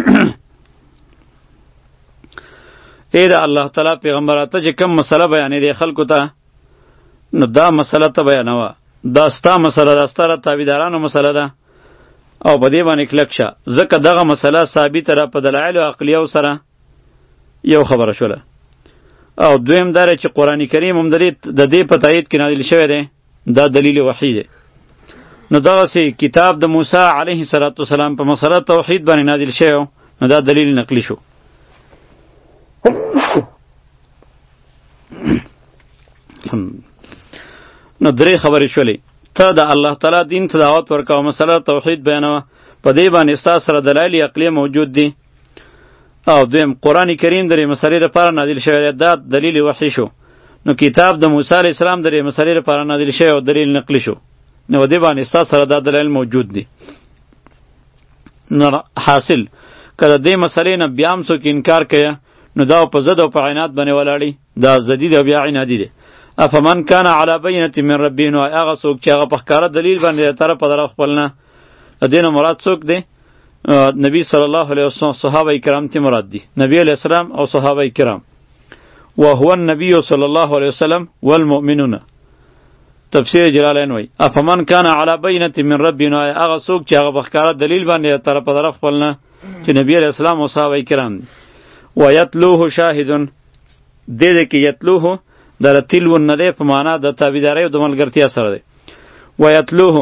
Speaker 1: ای د الله تعالی پیغمبره ته چې کوم مسله بیانې دی خلکو ته، نو دا مسله ته بیانوه. دا ستا مسله ده، ستا د تابعدارانو مسله ده او په دې باندې کلک شه، ځکه دغه مسله ثابته ده په دلایلو عقلیو سره. یو خبره شوله. او دویم دا چې قرآن کریم هم د دې په تایید کې نازل شوی دی، دا دلیل وحی دی. نو دغسې کتاب د موسی علیه السلام په مسله توحید باندې نازل شوی، نو دا دلیل نقلی شو. نو درې خبرې شولې. ته د الله تعالی دین ته دعوت ورکوه، مسله توحید بیانوه، په دې باندې ستا سره دلایل عقلیه موجود دي. او دویم قرآن کریم درې مسلې لپاره نازل شوی دی، دا دلیل وحی شو. نو کتاب د موسی علیه السلام درې مسلې لپاره نازل شوی او دلیل نقلی شو. نو دې باندې ستا سره دا دلایل موجود دي. نو حاصل که د دې مسلې نه بیا هم څوک انکار کوي، نو دا په ضد او په عناد باندې ولاړی، دا ضدي دی او بیا عنادي دی. افمن کان علی بینة من ربه، نو هغه څوک چې هغه په ښکاره دلیل باندې د طرفه د رب خپل نه. د دې نه مراد څوک دی؟ نبی صلی الله علیه وسلم، صحابه کرام تی مراد دی، نبی علیه السلام او صحابه کرام. وهو النبی صلی الله علیه وسلم والمؤمنون. تفسیر جلالین وی افمن کان علی بینة من ربه، نو هغه څوک چې هغه په ښکاره دلیل باندې د طرفه د رب خپل نه، چې نبی علیه السلام او صحابه کرام دی. ویتلوه شاهدون، دې دې کې یتلوه د تلو نه دی په معنا د تابعدارۍ او د ملګرتیا سره دی. ویتلوه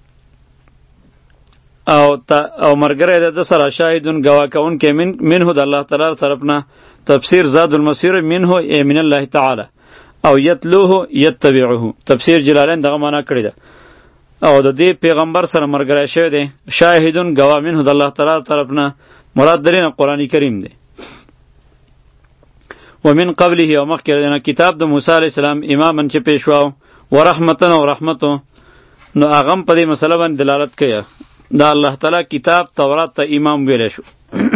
Speaker 1: او او مرګری د سره شاهدون گواه کوونکی من منه د الله تعالی طرف نه. تفسیر زاد المسیر منه ای من الله تعالی، او یتلوه یتبعه. تفسیر جلالین دغه معنا کړی ده. او د دې پیغمبر سره مرګری شوی دی، شاهدون گواه منه د الله تعالی طرف نه، مراد درې قرآن کریم دی. ومن قبله او مخکې دینه کتاب د موسی علیه السلام اماما چې پیشواو و رحمتن او رحمتو. نو هغه هم په دې مسله باندې دلالت کوي. دا الله تعالی کتاب تورات ته امام ویلی شو.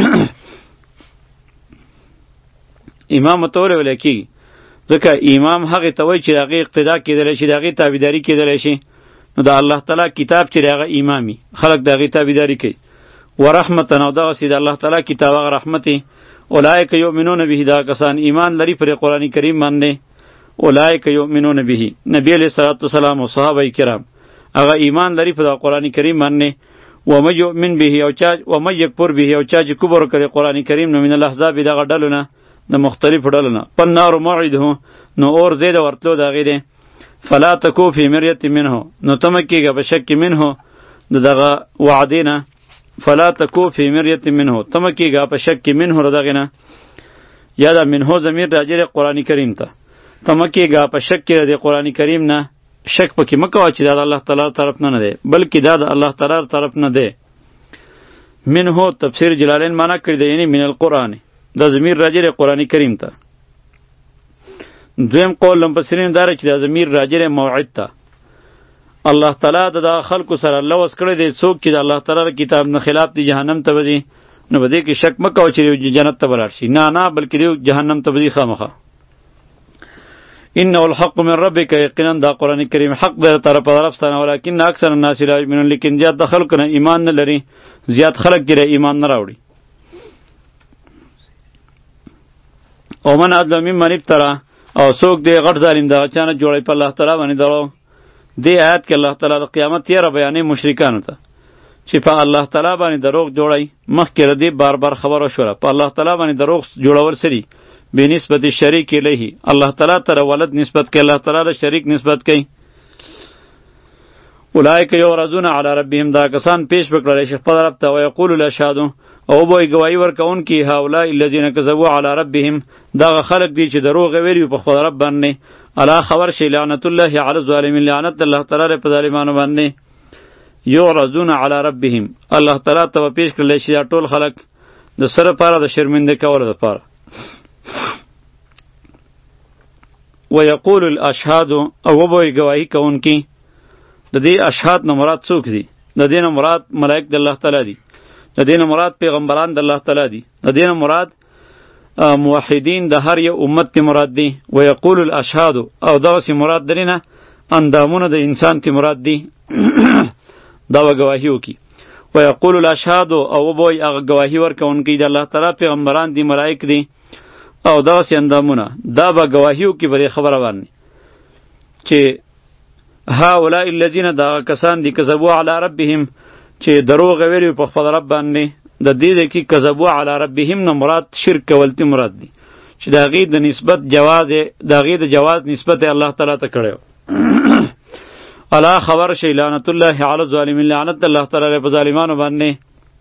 Speaker 1: امام ته ولې ویلی کېږي؟ ځکه امام هغې ته وایي چې د هغې اقتدا کېدلی شي، د هغې تابعداري کېدلی شي. نو د الله تعالی کتاب چې د هغه امامي، خلک د هغې تابعداري کوي. و رحمتن او دغسې د الله تعالی کتاب هغه رحمتي. اولئک یؤمنون به، دا کسان ایمان لري پر قرآن کریم باندې. اولئک یؤمنون به، نبی علیه الصلاة والسلام او صحابه کرام هغه ایمان لري پر قرآن کریم باندې. و من یؤمن به او چا و من یکفر به او چا چې کفر کړي قرآن کریم نو من الاحزاب دغه ډلو نه، د مختلفو ډلو نه. فالنار موعده، نو اور زید ورتلو د هغې دی. فلا تکو فی مریة منه، نو ته مه کېږه په شک منه د دغه وعدې نه. فلا تکو فی مریة منه، ته مه کېږه په شک منه د دغې نه. یا دا منه ضمیر راجع دی قرآن کریم ته. ته مه کېږه په شک کې د قرآن کریم نه، شک پکې مه کوه چې دا د الله تعالی طرف نه نه دی، بلکې دا د الله تعالی طرف نه دی. منه تفسیر جلالین معنا کړی دی، یعنی من القرآن، دا ضمیر راجع دی قرآن کریم ته. دویم قول مفسرین دا چې دا ضمیر راجع دی موعد ته. الله تعالی د خلکو سره لوس کړی دی، څوک چې د الله تعالی کتاب نه خلاف دی جهنم ته وځي. نو په دې کې شک مه کوه چې جنت ته به لاړ شي، نه نه، بلکې دی جهنم ته به ځي خامخا. انه الحق من ربک، یقینا دا قرآن کریم حق در طرف طرفستانه، ولکن اکثر الناس لا یؤمنون، لیکن زیات د خلکو نه ایمان نه لري، زیات خلک ګره ایمان نه راوړي. او من ادل ممن افترا، او څوک دی غټ ظالم دغه چا نه جوړی په الله تعالی باندې درو. دې آیات کې الله تعالی د قیامت یې بیانې مشرکانو ته چې په الله تعالی باندې دروغ جوړی. مخکې ردی بار بار خبره شوله په الله تعالی باندې دروغ جوړول سری به نسبت شریک الیه، الله تعالی ته ولد نسبت کوي، الله تعالی له شریک نسبت کوي. اولئک یعرضون علی ربهم، دا کسان پیش بکړل شي خپل رب ته، ویقول الاشهاد، او به گواہی ورکون کی هؤلاء الذین کذبوا علی ربهم، دا خلق دی چې دروغ ویلي په خپل رب باندې. الا خبر شي لعنت الله علی الظالمین، لعنت الله تعالی په ظالمانو باندې. یعرضون علی ربهم، الله تعالی ته پیش کړل شي ټول خلق، د سره پاره د شرمنده کولو لپاره. ويقول الاشهاد او وبوي گواهی کوونکی. د دې اشهاد نه مراد څوک دي؟ د دې نه مراد ملائک د الله تعالی دي. د دې نه مراد پیغمبران د الله تعالی دي. د دې نه مراد موحدین د هر یو امت تی مراد دي. ويقول الاشهاد او دغه سي مراد درینه اندامونه د انسان تی مراد دي. دا گواهی وکي. ويقول الاشهاد او وبوي هغه گواهی ورکوونکی د الله تعالی پیغمبران دي، ملائک دي او دغه سي اندامونه. دا به گواهی وکي بری خبره باندې چې هؤلاء الذين دا کسان دي کذبوا علی ربهم چې دروغ ویلي په خپل رب باندې. د دې د کې کذبوا علی ربهم نه مراد شرک کولتی مراد دي چې دا غي د نسبت جواز دا غي د جواز نسبت الله تعالی ته کړو. الا خبر شي لعنت الله علی الظالمین، لعنت الله تعالی په ظالمانو باندې.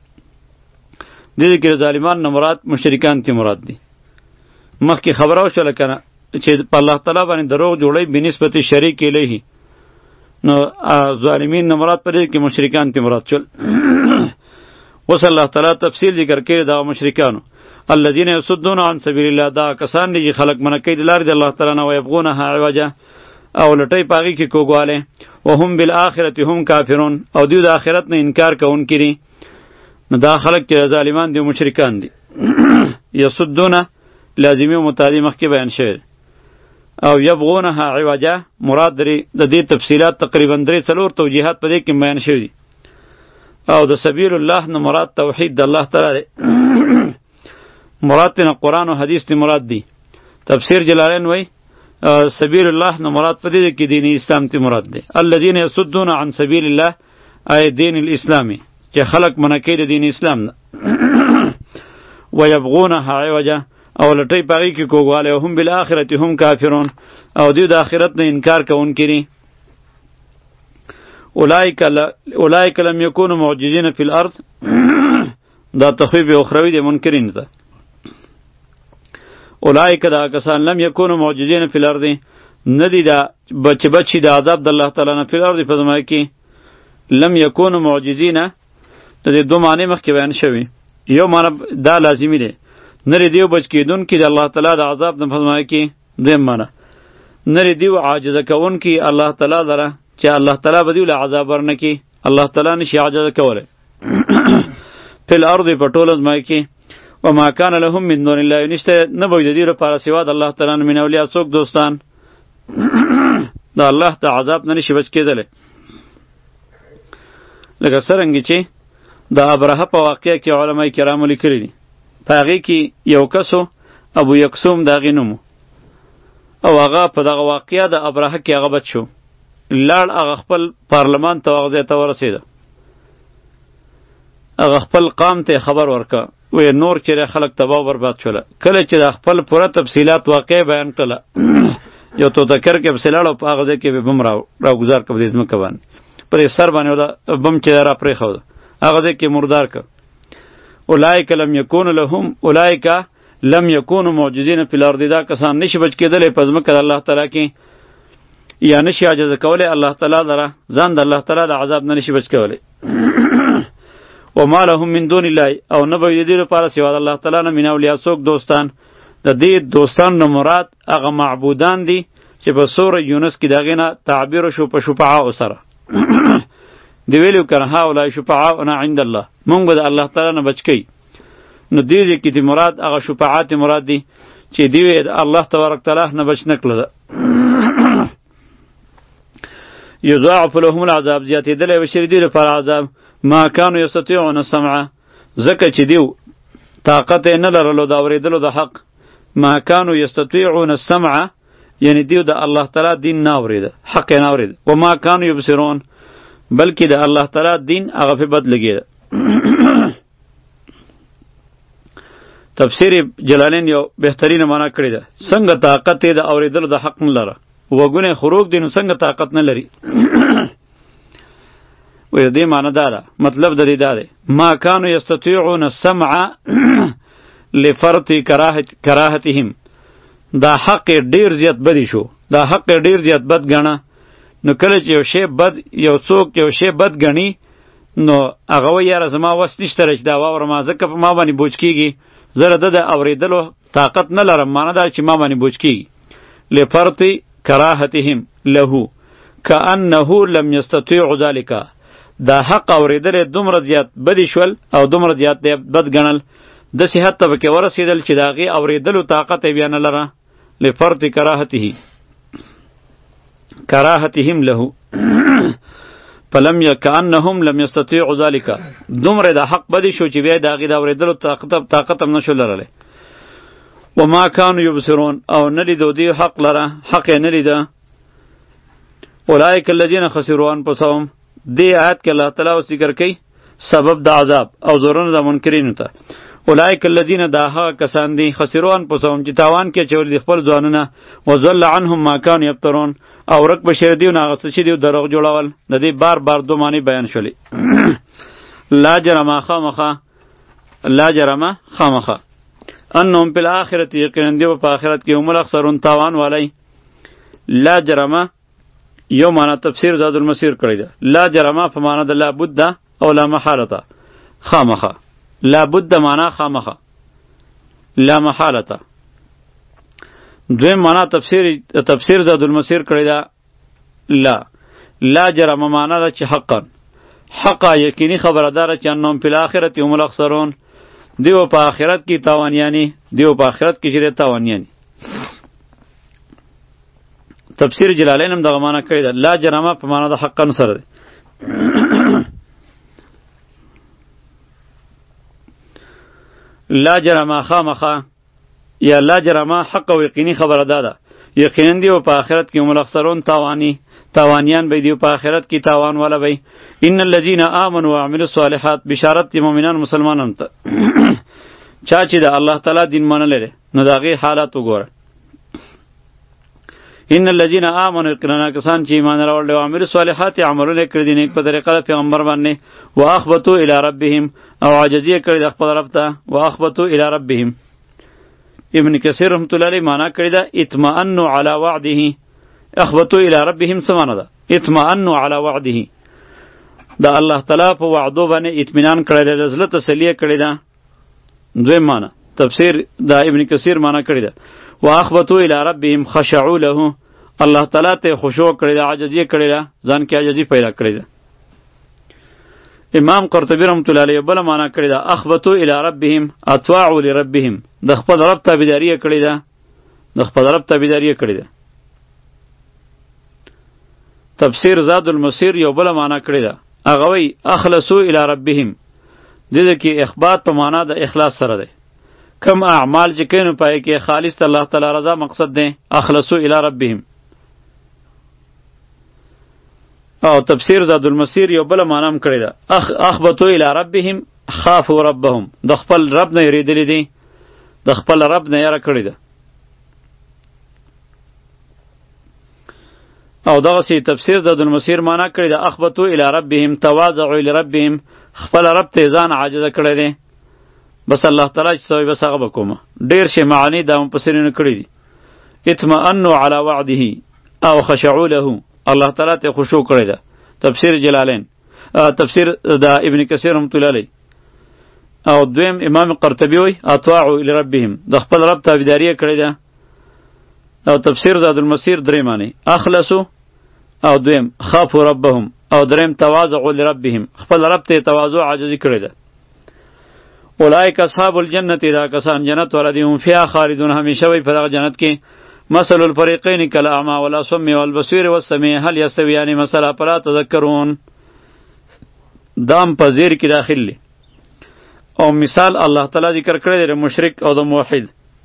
Speaker 1: د دې کې ظالمان نه مراد مشرکان تی مراد دي. مخکې خبره وشوله کنه چې په الله تعالی باندې دروغ جوړي بنسبت شریک الیه، نو ظالمین نه مراد پدې کې مشرکان تی مراد شول. وصلی الله تعالی تفصیل ذکر کړي دا مشرکانو الذين يصدون عن سبيل الله، دا کسان دي چې خلق منکې د لارې د الله تعالی نه ويبغونها عوجا او لټي پاغي کې کوګواله، وهم بالآخرة هم کافرون او دوی د آخرت نه انکار کوونکي دي. نو دا خلق چې ظالمان دي مشرکان دي. يصدون لازمی و متعدی مخکې بیان شوی او یبغونها عوجا مراد لري. د دې تفصیلات تقریبا درې څلور توجیهات په دې کې بیان شوي دي. او د سبیل الله نه مراد توحید د الله تعالی دی. مراد نه قرآن او حدیث ته مراد دی. تفسیر جلالین وای سبیل الله نه مراد په دې کې دین اسلام ته مراد دی. الذين يصدون عن سبيل الله ای دین الاسلامي چې خلق منکې د دین اسلام نه. ويبغونها عوجا او لټي پاغي کې کوګواله، هم بالآخرة هم کافرون او دوی د آخرت نه انکار کوونکي دي. اولئک اولئک لم یکونوا معجزین فی الارض، دا تخویف اخروی دی منکرین ته. اولئک دا کسان لم یکونوا معجزین فی الارض، ندی دا بچ بچی د عذاب د الله تعالی نه فی الارض په زمای کې. لم یکونوا معجزین د دې دوه معنی مخکې بیان شوی. یو معنی دا لازمی دی نری دیو بچ کیدون کی د الله تعالی د عذاب نه فرمایي کی. دویم معنی نری دیو عاجز کون کی الله تعالی لره چې الله تعالی به دیو له عذاب ورنه کی. الله تعالی نشي عاجز کوله. فل ارض پټول ازمای کی. وما کان لهم من دون الله، نشته نه به د دې لپاره سوا د الله تعالی نه من اولیاء څوک دوستان. د الله د عذاب نه نشي بچ کېدل. لکه څرنګه چې د ابرهه په واقعه کې علماء کرام لیکلي دي. پاغي کې یو کسو ابو یکسوم داغی نومو او هغه په دغه واقعیا د ابرهه کې هغه بچ شو. لاړ هغه خپل پارلمان ته هغه ته ورسېده. هغه خپل قام ته خبر ورکا وې نور چې خلک تباہ برباد شول. کله چې د خپل پوره تفصیلات واقع بیان کړه یو تو ذکر کې بسلاړو په هغه کې به بم راو راګزار کړ د ځمکه باندې پر سر باندې ودا بم چې را پرې خو هغه کې مردار کړ. اولئک لم یکون لهم اولئک لم یکونوا معجزین فی الارض، دا کسان نشي بچ کېدلې په ځمکه د الله تعالی کې یا نشي عاجز کولای الله تعالی لره ځان د الله تعالی د عذاب نه نشي بچ کولای. وما لهم من دون الله، او نه به دې لپاره سوا د الله تعالی نه من اولیاء څوک دوستان. د دې دوستان نه مراد هغه معبودان دي چې په سوره یونس کې دغه نه تعبیر شو په شفعاء سره. دی ویلو کنه هؤلاء شفعاؤنا عند الله، مونږ به د الله تعالی نه بچ کی. نو دې کې دې مراد هغه شفاعت مراد دي چې دی الله تبارک تعالی نه بچ نکړه. یضاعف لهم العذاب، زیاتې دلې وشری دي لپاره عذاب. ما كانوا يستطيعون السمع، زکه چې دیو طاقت نه لرلو دا اوریدلو د حق. ما كانوا يستطيعون السمع یعنی دیو د الله تعالی دین نه اورید، حق نه اورید. و ما كانوا يبصرون، بلکې د الله تعالی دین هغه په بد لګید. تفسیر جلالین یو بهترین معنا کړی ده. څنګه طاقت د اوریدلو د حق نه لره، وګونه خروج دین څنګه طاقت نه لري. و دې معنا دا مطلب د دې دا دی ما كانوا يستطيعون السمع لفرط کراهت کراهتهم، دا حق ډیر زیات بدی شو، دا حق ډیر زیات بد غنه. نو کله چې یو شی بد یو څوک یو شی بد غنی نو هغه وایي یاره زما وس نشته چې دا واورم ځکه په ما باندې بوج کېږي زه د ده د اورېدلو طاقت نه لرم معنی دا چې ما باندې بوج کېږي لفرط کراهتهم له کأنه لم یستطیع ذلک دا حق اورېدل دومره زیات بدی شول او دومره زیات بد ګڼل داسې حد ته پکې ورسېدل چې د هغې اورېدلو طاقت یې بیا نه لره لفرط کراهته کراهتهم له فلم یکأنهم لم یستطیعوا ذلک دومره د حق بدی شو چې بیا د هغې د اورېدلو طاقت طاقت هم نشو لرلی وما کانوا یبصرون او نه لیدو دوی حق لره حق یې نه لیده اولئک الذین خسروا انفسهم دې آیت کې الله تعالی اوس ذکر کوي سبب د عذاب او زورونه د منکرینو ته اولئک الذین دا هغه کسان دي خسروا انفسهم چې تاوان کې چولی د خپل ځانونه وضل عنهم ما کانوا یفترون او رک بشر دیو نه هغه څه چې دیو دروغ جوړول د دې بار بار دو معنی بیان شولې لا جرم خامخه لا جرم خامخه انهم فی الاخرة یقینا دیو په آخرت کې هم الاخسرون تاوان والی لا جرم یو معنی تفسیر زاد المسیر کړی ده لا جرم په معنی د لا بد او لا محالته خامخه لا بد معنا خامخه لا محالته دویم معنا تفسیر تفسیر زاد المسیر کړی دا لا لا جرم معنا دا چې حقا حقا یقینی خبردار چې انهم فی الاخرة هم الاخسرون دیو په آخرت کې تاوانیانی دیو په آخرت کې چې تاوانیانی تفسیر جلالین هم دغه معنا کړی دا لا جرم په معنا د حقا سره ده لا جرما خامخا یا لا جرما حق و یقینی خبره داده یقینا دی په آخرت کې هم الاخسرون تاوانی تاوانیان به دی په آخرت کې تاوان والا وي ان الذين امنوا وعملوا الصالحات بشارت مومنان مسلمانان ته چا چې د الله تعالی دین منلره نو داغه حالات وګوره ان الذين امنوا یقینا کسان چې ایمان راوړل او عملوا الصالحات عملونه کړی دي نیک په طریقه پیغمبر باندې واخبتوا الى ربهم او عاجزی کړی د خپل رب ته واخبتوا الى ربهم ابن کثیر رحمت الله علیه معنا کړی دا اطمئنوا علی وعده اخبتوا الى ربهم سمانه ده اطمئنوا علی وعده دا الله تعالی په وعدو باندې اطمینان کړی دی زړه تسلیه کړی ده دوی معنا تفسیر دا ابن کثیر معنا کړی ده واخبتوا الى ربهم خشعوا له الله تعالی ته خشوع کړی ده عاجزی کړی ده ځان کې عاجزی پیدا کړی ده امام قرطبی رحمت الله علیه بل معنا کړی ده اخبتوا الى ربهم اطاعوا لربهم د خپل رب تابعداري کړی ده د خپل رب تابعداري کړی ده تفسیر زاد المسیر یو بل معنا کړی ده هغه وی اخلصوا الى ربهم دغه کې اخبات په معنا د اخلاص سره ده کم اعمال چې کینو پای کې خالص الله تعالی رضا مقصد ده اخلصوا الى ربهم او تفسیر زاد المسیر یو بل معنی هم کړی ده اخ اخبتوا الى ربهم خافوا ربهم د خپل رب نه یریدلی دي د خپل رب نه یره کړی ده او دغه سی تفسیر زاد المسیر معنی کړی ده اخبتوا الى ربهم تواضعوا لربهم خپل رب ته ځان عاجز کړی دی بس الله تعالی چې سوی بس هغه وکوم ډیر شی معانی دا مفسرین کړی دي اطمئنوا علی وعده او خشعوا له الله تعالی ته خشوع کړی ده تفسیر جلالین تفسیر دا ابن کثیر رحمت الله علیه او دویم امام قرطبی وی اطاعوا الی ربهم د خپل رب تابعداري کړی ده او تفسیر زاد المسیر درې معنی اخلصوا او دویم خافوا ربهم او دریم تواضعوا لربهم خپل رب ته تواضع عاجزی کړی ده اولئک اصحاب الجنه دا کسان جنت ولدی هم فیها خالدون همیشه وی په دغه جنت کې مثل الفریقین کالاعمی والاصم والبصیر والسمیع هل یستویان مثلا فلا تذکرون دام په زیر کې داخل لی او مثال الله تعالی ذکر کړی دی مشرک او د موحد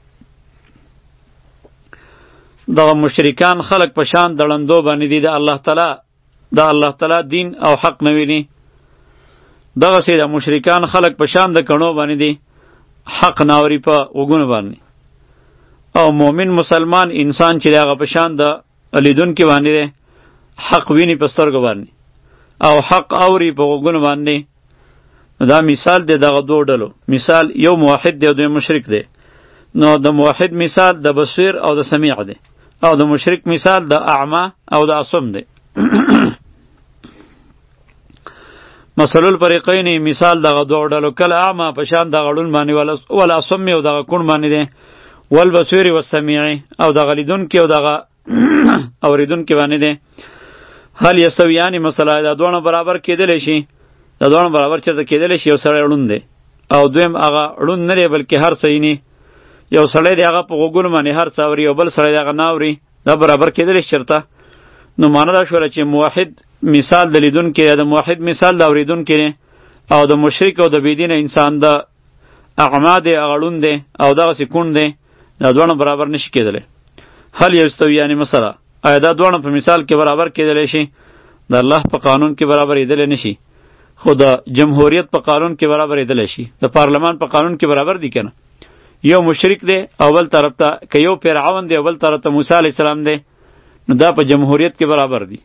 Speaker 1: دغه مشرکان خلق په شان دړندو باندې دي د الله تعالی د الله تعالی دین او حق نه ویني دغه سي د مشرکان خلق په شان د کڼو باندې دي حق ناوري په وګونو باندې او مؤمن مسلمان انسان چې هغه په شان د لیدون کې باندې دی حق ویني په سترګو باندې او حق اوري په وګونو باندې دا مثال دی دغه دوه ډلو مثال یو موحد دی او دوی مشرک دی نو د موحد مثال د بصیر او د سمیع دی او د مشرک مثال د اعما او د اصم دی مثل الفریقین مثال دغه دوه ډلو کله اعما په شان دغه ړوند باندې ولا ولا اصم او دغه کون باندې دی والبصیر والسمیع او دغه لیدونکي او دغه اوریدونکي باندې دی هل یستویان مثلا دا دوه برابر کېدلی شي دا دوه برابر چېرته کېدلی شي یو سړی ړوند دی او دویم هغه ړوند نه دی بلکې هر څه یې یو سړی دی هغه په غوږونو باندې هر څه اوري او بل سړی دی هغه نه اوري دا برابر کېدلی شي چېرته نو معنا دا شوله چې موحد مثال د لیدونکي د موحد مثال د اوریدونکي دی او د مشرک او د بېدینه انسان د اعما دی هغه ړوند دی او دغسې کونډ دی دا دواړه برابر نشي کېدلی هل یستویان مثلا آیا دا دواړه په مثال کې برابر کېدلی شي د الله په قانون کې برابرېدلی نشي خو د جمهوریت په قانون کې برابرېدلی شي د پارلمان په قانون کې برابر دي که نه یو مشرک دی او بل طرف ته که یو فرعون دی او بل طرف ته موسی علیه السلام دی نو دا په جمهوریت کې برابر دي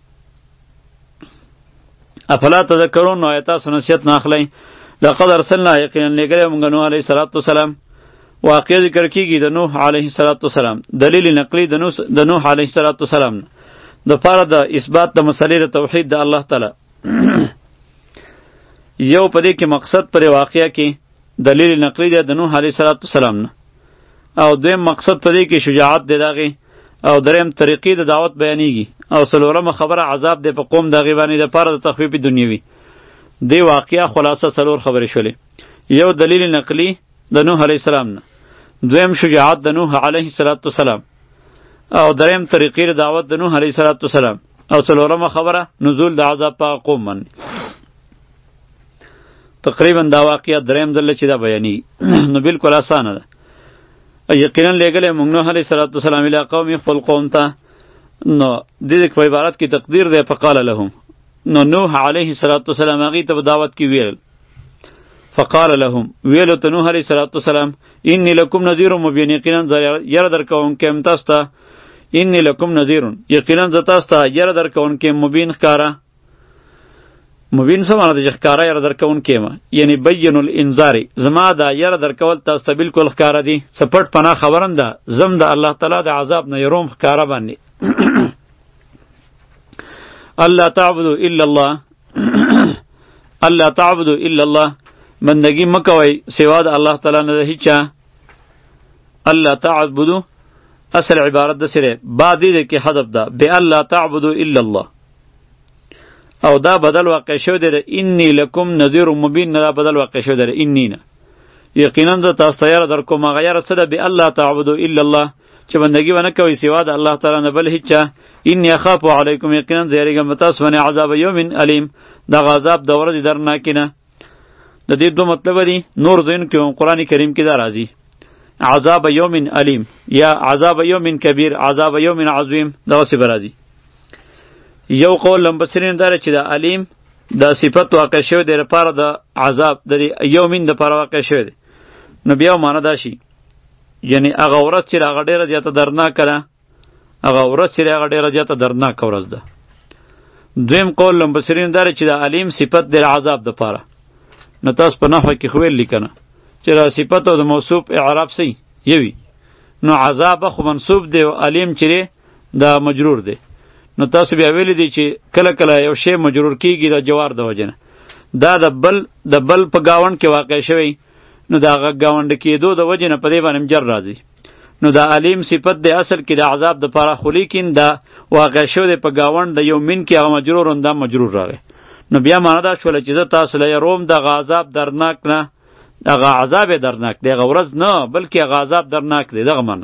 Speaker 1: افلا تذکرون نو آیا تاسو نصیحت نه اخلئ لقد ارسلنا یقینا لېږلی موږ نوح علیه صلات وسلام واقع ذکر کیږي د نوح علیه صلات وسلام دلیل نقلی د نوح د نوح علیه صلات وسلام د پاره د اثبات د مسلې د توحید د الله تعالی یو پدې کې مقصد پر واقعیا کې دلیل نقلی دی د نوح علیه صلات وسلام نه او دویم مقصد پدې کې شجاعت دی دغه او دریم طریقې د دعوت بیانېږي او څلورمه خبره عذاب دی په قوم دغه باندې د پاره د تخفیف دنیوي دی واقعیا خلاصه څلور خبرې شولې یو دلیل نقلی د نوح علیه السلام نه دویم شجاعت د نوح علیه السلام او دریم طریقې د دعوت د نوح علیه السلام او څلورمه خبره نزول د عذاب په قوم باندې تقریبا دا واقعیا دریم ځل چې دا بیانې نو بالکل اسانه ده یقینا لېږلی موږ نوح علیه السلام الی قوم خپل قوم ته نو د دې په عبارت کې تقدیر دی فقال لهم نو نوح علیه السلام هغې ته په دعوت کې ویل فقال لهم ویلو ته نوح علیه السلام انی لکم نذیر مبین یقینا زه یره درکوونکی یم تاسو ته انی لکم نذیر یقینا زه تاسو ته یره درکوونکی یم مبین ښکاره مبین څه معنی ده چې ښکاره یره درکوونکی یم یعنی بین الانذار زما دا یره درکول تاسو ته بالکل ښکاره دي څه پټ پناه خبرم ده زم د الله تعالی د عذاب نه یروم ښکاره باندې الله تعبدو الا الله الله تعبدو الا الله بندگی مکوئ سوا د الله تعالی نه د هیچا الله تعبدو اصل عبارت د سره بعد دې کې حذف ده به الله تعبدو الا الله او دا بدل واقع شو دی انی لکم نذیر مبین نه بدل واقع شو دی انی نه یقینا ز تاسو ته در کوم غیر څه ده به الله تعبدو الا الله چې بندگی ونه کوي سوا د الله تعالی نه بل هیچا انی اخاف علیکم یقینا زیریګم تاسو باندې عذاب یوم الیم دا عذاب د ورځې درناکینه د دې دوه مطلب دي نور دین کې قرآن کریم کې دا راځي عذاب یوم علیم یا عذاب یوم کبیر عذاب یوم عظیم دا څه راځي یو قول لمبسرین داره چې د علیم د صفت واقع شوی دی لپاره د عذاب د یومین د لپاره واقع شوی دی نو بیا معنا دا شي یعنی هغه ورځ چې هغه ډیره زیاته درناکه ده هغه ورځ چې هغه ډیره زیاته درناکه ورځ ده دویم قول لمبسرین داره چې د علیم صفت د عذاب د لپاره نو تاسو په نحوه کې خو ویل لیکنه چې را صفت او د موصوف اعراب سی یوي نو عذاب خو منصوب دی او علیم چې دا مجرور دی نو تاسو بیا ویلی دی چې کله کله یو شی مجرور کیږي د جوار د وجنه دا د بل د بل په گاوند کې واقع شوی نو دا گاوند کېدو د وجنه په دې باندې جر راځي نو دا علیم صفت د اصل کې د عذاب د پاره خو لیکن دا واقع شوی د په گاوند د یو من کې هغه مجرور انده مجرور راغی نو بیا معنا دا شول چې زه تاسو له روم د عذاب درناک نه دغه عذاب درناک دی غورز نه بلکې هغه عذاب درناک دی دغه معنی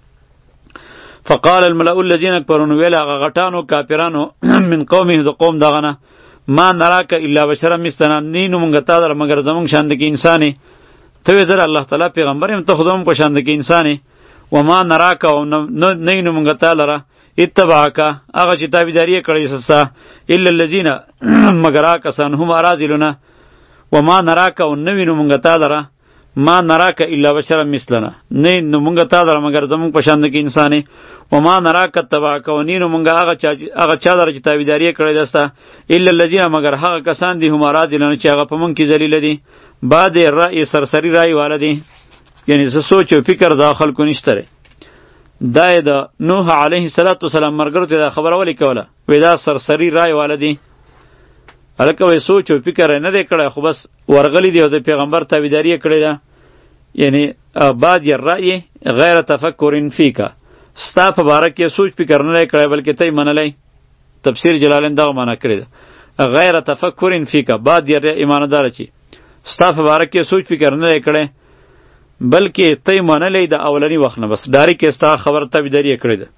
Speaker 1: فقال الملأ الذين كفروا ویل هغه غټانو کافرانو من قومه د قوم دغه نه ما نراک الا بشرا مثلنا نینو مونږ تا در مگر زمونږ شان د انساني ته وی در الله تعالی پیغمبر هم ته خودم کو شان د انساني و ما نراک او نینو مونږ تا لره اتبعک هغه چې تابعداري کړی سسا الا الذين مگر کسان هم ارازلنا و ما نراک او نوینو مونږ تا لره ما نراک الا بشرا مثلنا نه نو مونږ تا لره مگر زمونږ په شان د انساني و ما نراک اتبعک و نینو مونږ هغه چا هغه چا لره چې تابعداري کړی دستا الا الذين مگر هغه کسان دي هم ارازلنا چې هغه په مونږ کې ذلیل دي بعد رأی سرسری رأی والدی یعنی سوچ او فکر داخل کو نشته دا د نوح علیه السلام مرګرو ته خبره ولې کوله وې دا سرسری رای والدی هلکه وایي سوچ او فکر یې نه دی کړی، خو بس ورغلی دی او د پیغمبر تابعداري یې کړې ده. یعنی بعد الرأی غیر تفکر فیک، ستا په باره کې سوچ فکر نه دی کړی بلکې ته یې منلی. تفسیر جلالین دغه معنا کړې ده، غیر تفکر فیک بعد الرأی ایمانداره چې ستا په باره کې سوچ فکر نه دی کړی بلکې ته یې منلی د اولني وخت نه، بس ډایرکټ یې ستا خبره تابعداري یې کړې ده.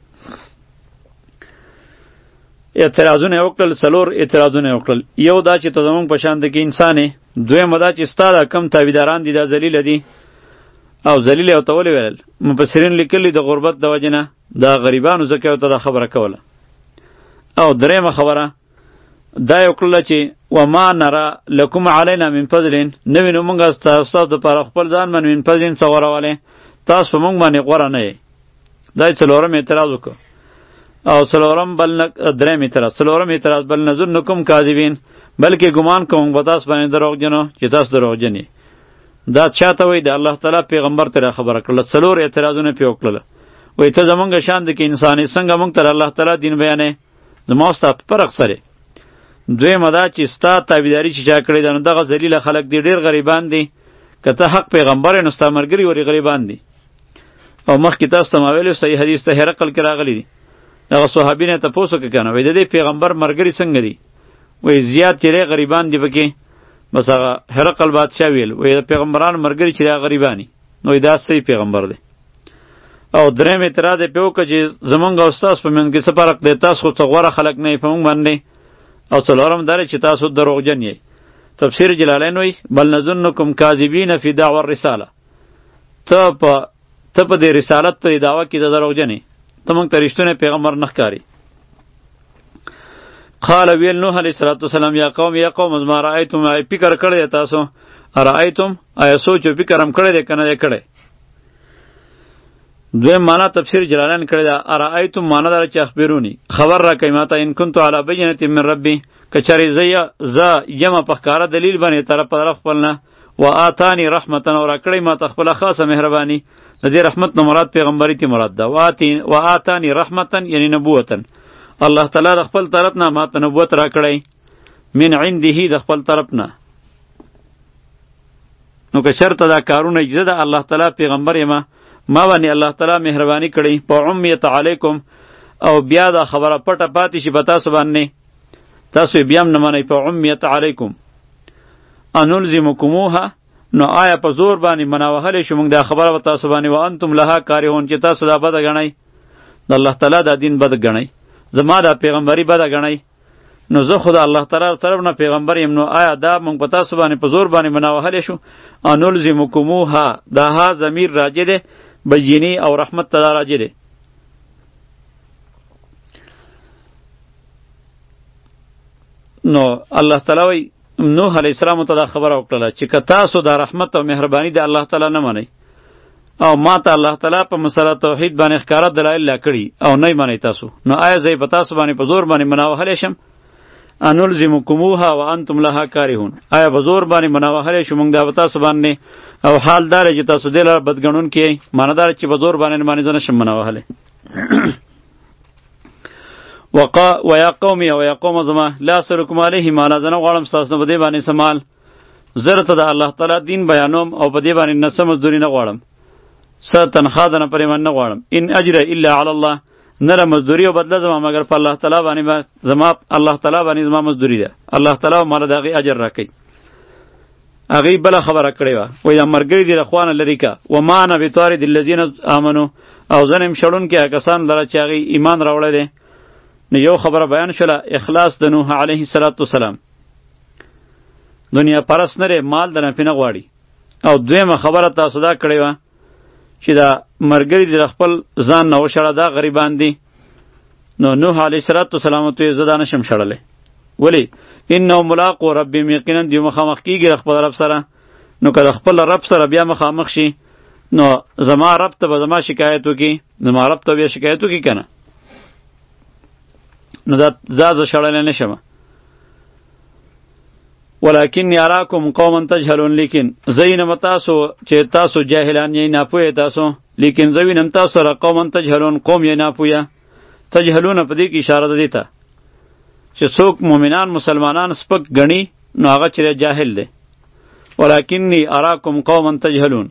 Speaker 1: اعتراضونه یې وکړل، څلور اعتراضونه یې وکړل. یو دا چې ته زمونږ په شان د کې انسان یې، دویمه دا چې ستا دا کم تابعداران دي دا ذلیله دي، او ذلیل یې ورته ولې ویل؟ مفسرین لیکلي د غربت د وجې نه دا غریبانو ځکه یې ورته دا خبره کوله. او دریمه خبره دا یې وکړله چې وما نرى لکم علینا من فضل، نه وینو مونږ ستاسو دپاره خپل ځان باندې من فضل څه غورولی، تاسو په مونږ باندې غوره نه یې. دا یې څلورم اعتراض وکړ. او څلورم بل دریم اعتراض څلورم اعتراض بل نظنکم کاذبین، بلکې ګمان کوم په تاسو باندې دروغجنو چې تاسو دروغجن یې. دا چاته وایي؟ د الله تعالی پیغمبر ته خبره کړله. څلور اعتراضونه پې وکړله. وایي ته زمونږ شان د کې انسان یې، څنګه مونږ ته د الله تعالی دین بیانوې؟ زما او ستا په فرق سره. دویمه دا چې ستا تابعداري چې چا کړې ده نو دغه ذلیله خلک دي، ډېر غریبان دي. که ته حق پیغمبر یې نو ستا ملګري ورې غریبان دي. او مخکې تاسو ته ما ویلي صحیح حدیث ته هرقل کې راغلی دي، دغه صحابي نه تپوس وکړه که نه، وایي د دې پیغمبر ملګري څنګه دي؟ وایي زیات چې دی غریبان دي پکې. بس هغه هرقل بادشاه ویل وایي د پیغمبرانو ملګري چې دی هغه غریبان دي. نو وایي دا صحیح پیغمبر دی. او دریم اعتراض یې پې وکړه چې زمونږ او ستاسو په منځ کې څه فرق دی؟ تاسو خو څه غوره خلک نه یې په مونږ باندې. او څلورم دا دی چې تاسو دروغجن یې. تفسیر جلالین وایي بل نظنکم کاذبین فی دعوی الرساله، ته په ته په دې رسالت په دې دعوه کې د دروغجن یې، ته مونږ ته رښتونی پیغمبر نه ښکاري. قال ویل نوح علیه الصلاة والسلام یا قوم یا قوم زما رأیتم، آیا فکر کړی دی تاسو؟ رأیتم آیا سوچ او فکر هم کړی دی که نه دی کړی؟ دویم معنا تفسیر جلالین کړی ده. ارأیتم معنا داره چې اخبرونی، خبر را کوي ماته، ان کنتو علی بینة من ربی، که چېرې زه یم په ښکاره دلیل باندې طرف په طرف خپل نه، و آتانی رحمتا، او راکړی ماته خپله خاصه مهرباني. د دې رحمت نه مراد پیغمبري تی مراد ده. و آتانی رحمتا یعنی نبوتا، الله تعالی د خپل طرف نه ماته نبوت راکړی، من عنده د خپل طرف نه. نو که چېرته دا کارونه اجزه ده الله تعالی پیغمبر یم، ما باندې الله تعالی مهرباني کړی. په عمیت علیکم، او بیا دا خبره پټه پاتې شي په تاسو باندې، تاسو یې بیا هم نه منئ. په عمیت علیکم انلزمکموها، نو آیا په زور باندې مناوهلی شو موږ دا خبره په تاسو باندې، وانتم لها کارهون، چې تاسو دا بده ګڼئ، د الله تعالی دا دین بده ګڼئ، زما دا پیغمبري بده ګڼئ، نو زه خو د الله تعالی طرف نه پیغمبر یم، نو آیا دا موږ په تاسو باندې په زور باندې مناوهلی شو؟ انلزمکموها، دا ها ضمیر راجع دی بجینی او رحمت ته دا راجع دی. نو الله تعالی وی نوح علیه السلام ته دا خبره وکړله چې که تاسو دا رحمت او مهرباني د الله تعالی نه منئ، او ما ته الله تعالی په مسله توحید باندې ښکاره دلایل لا کړي او نه یې منئ تاسو، نو آیا زه په تاسو باندې په زور باندې مناوهلی شم؟ انلزمکموها وانتم لها کارهون، آیا په زور باندې مناوهلی شو موږ دا په تاسو باندې، او حال دار چې تاسو دې لپاره بدګڼونکي یئ، معنی دار چې په زور باندې باندې زه نشم مناوهلی. وقا ویا قوم او یا قوم زما لا اسلکم علیه مالا، زه نه غواړم ستاسو نه په دې باندې څه مال، زه درته د الله تعالی دین بیانوم او په دې باندې نه څه مزدوري نه غواړم، څه تنخوا د نه پرې من نه غواړم. ان اجر الا علی الله، نه له مزدوري او بدله زما مګر په الله تعالی باندې زما الله تعالی باندې زما مزدوري ده، الله تعالی ماله د هغې اجر راکوي. هغې بله خبره کړې وه، وایي دا ملګري دي له خوا نه لرې که، وما انا بطارد الذین آمنو، او زه نه یم شړونکی هغه کسان لره چې هغې ایمان راوړی دی. نو یو خبره بیان شوله، اخلاص د نوح علیه السلام، دنیا پرست نه دی، مال د نفع نه غواړي. او دویمه خبره تاسو دا کړې وه چې دا ملګري دي د خپل ځان نه وشړه، دا غریبان دي. نو نوح علیه السلام ته یې زه دا نشم شړلی. ولې؟ انه ملاقو ربهم، یقینا دوی مخامخ کېږي د خپل رب سره. نو که د خپل رب سره بیا مخامخ شي، نو زما رب ته به زما شکایت وکړي، زما رب ته بیا شکایت وکړي که نه، نو دا زه شړلی نه شم. ولکن یراکم قوما تجهلون، لیکن زه وینم تاسو چې تاسو جاهلان یې، ناپوهه تاسو، لیکن زه وینم تاسو سره قوما تجهلون، قوم یې ناپوهه. تجهلون په دې کې اشاره ده دې ته چې څوک مؤمنان مسلمانان سپک ګڼي نو هغه چې جاهل دی. ولکنی اراکم قوما تجهلون.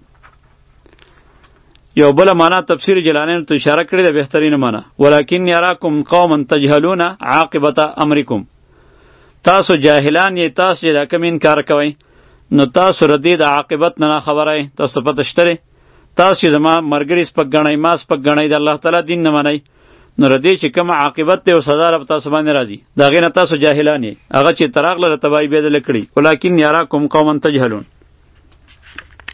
Speaker 1: یو بل معنا تفسیر جلالین ته اشاره کړې ده، بهترینه معنا ولکنی اراکم قوما تجهلون عاقبت امرکم. تاسو جاهلان یې، تاسو چې دا کوم انکار کوئ نو تاسو ردی د عاقبت نه خبره یې، تاسو پته شته. تاسو چې زما مرګري سپک ګڼئ، ما سپک ګڼئ، د الله تعالی دین نه منئ، نو ردی چې کوم عاقبت دی او سزا به تاسو باندې راځي، د هغې نه تاسو جاهلان یې. هغه چې تراغله د تباهي بېدله کړي. ولکن یراکم قوما تجهلون.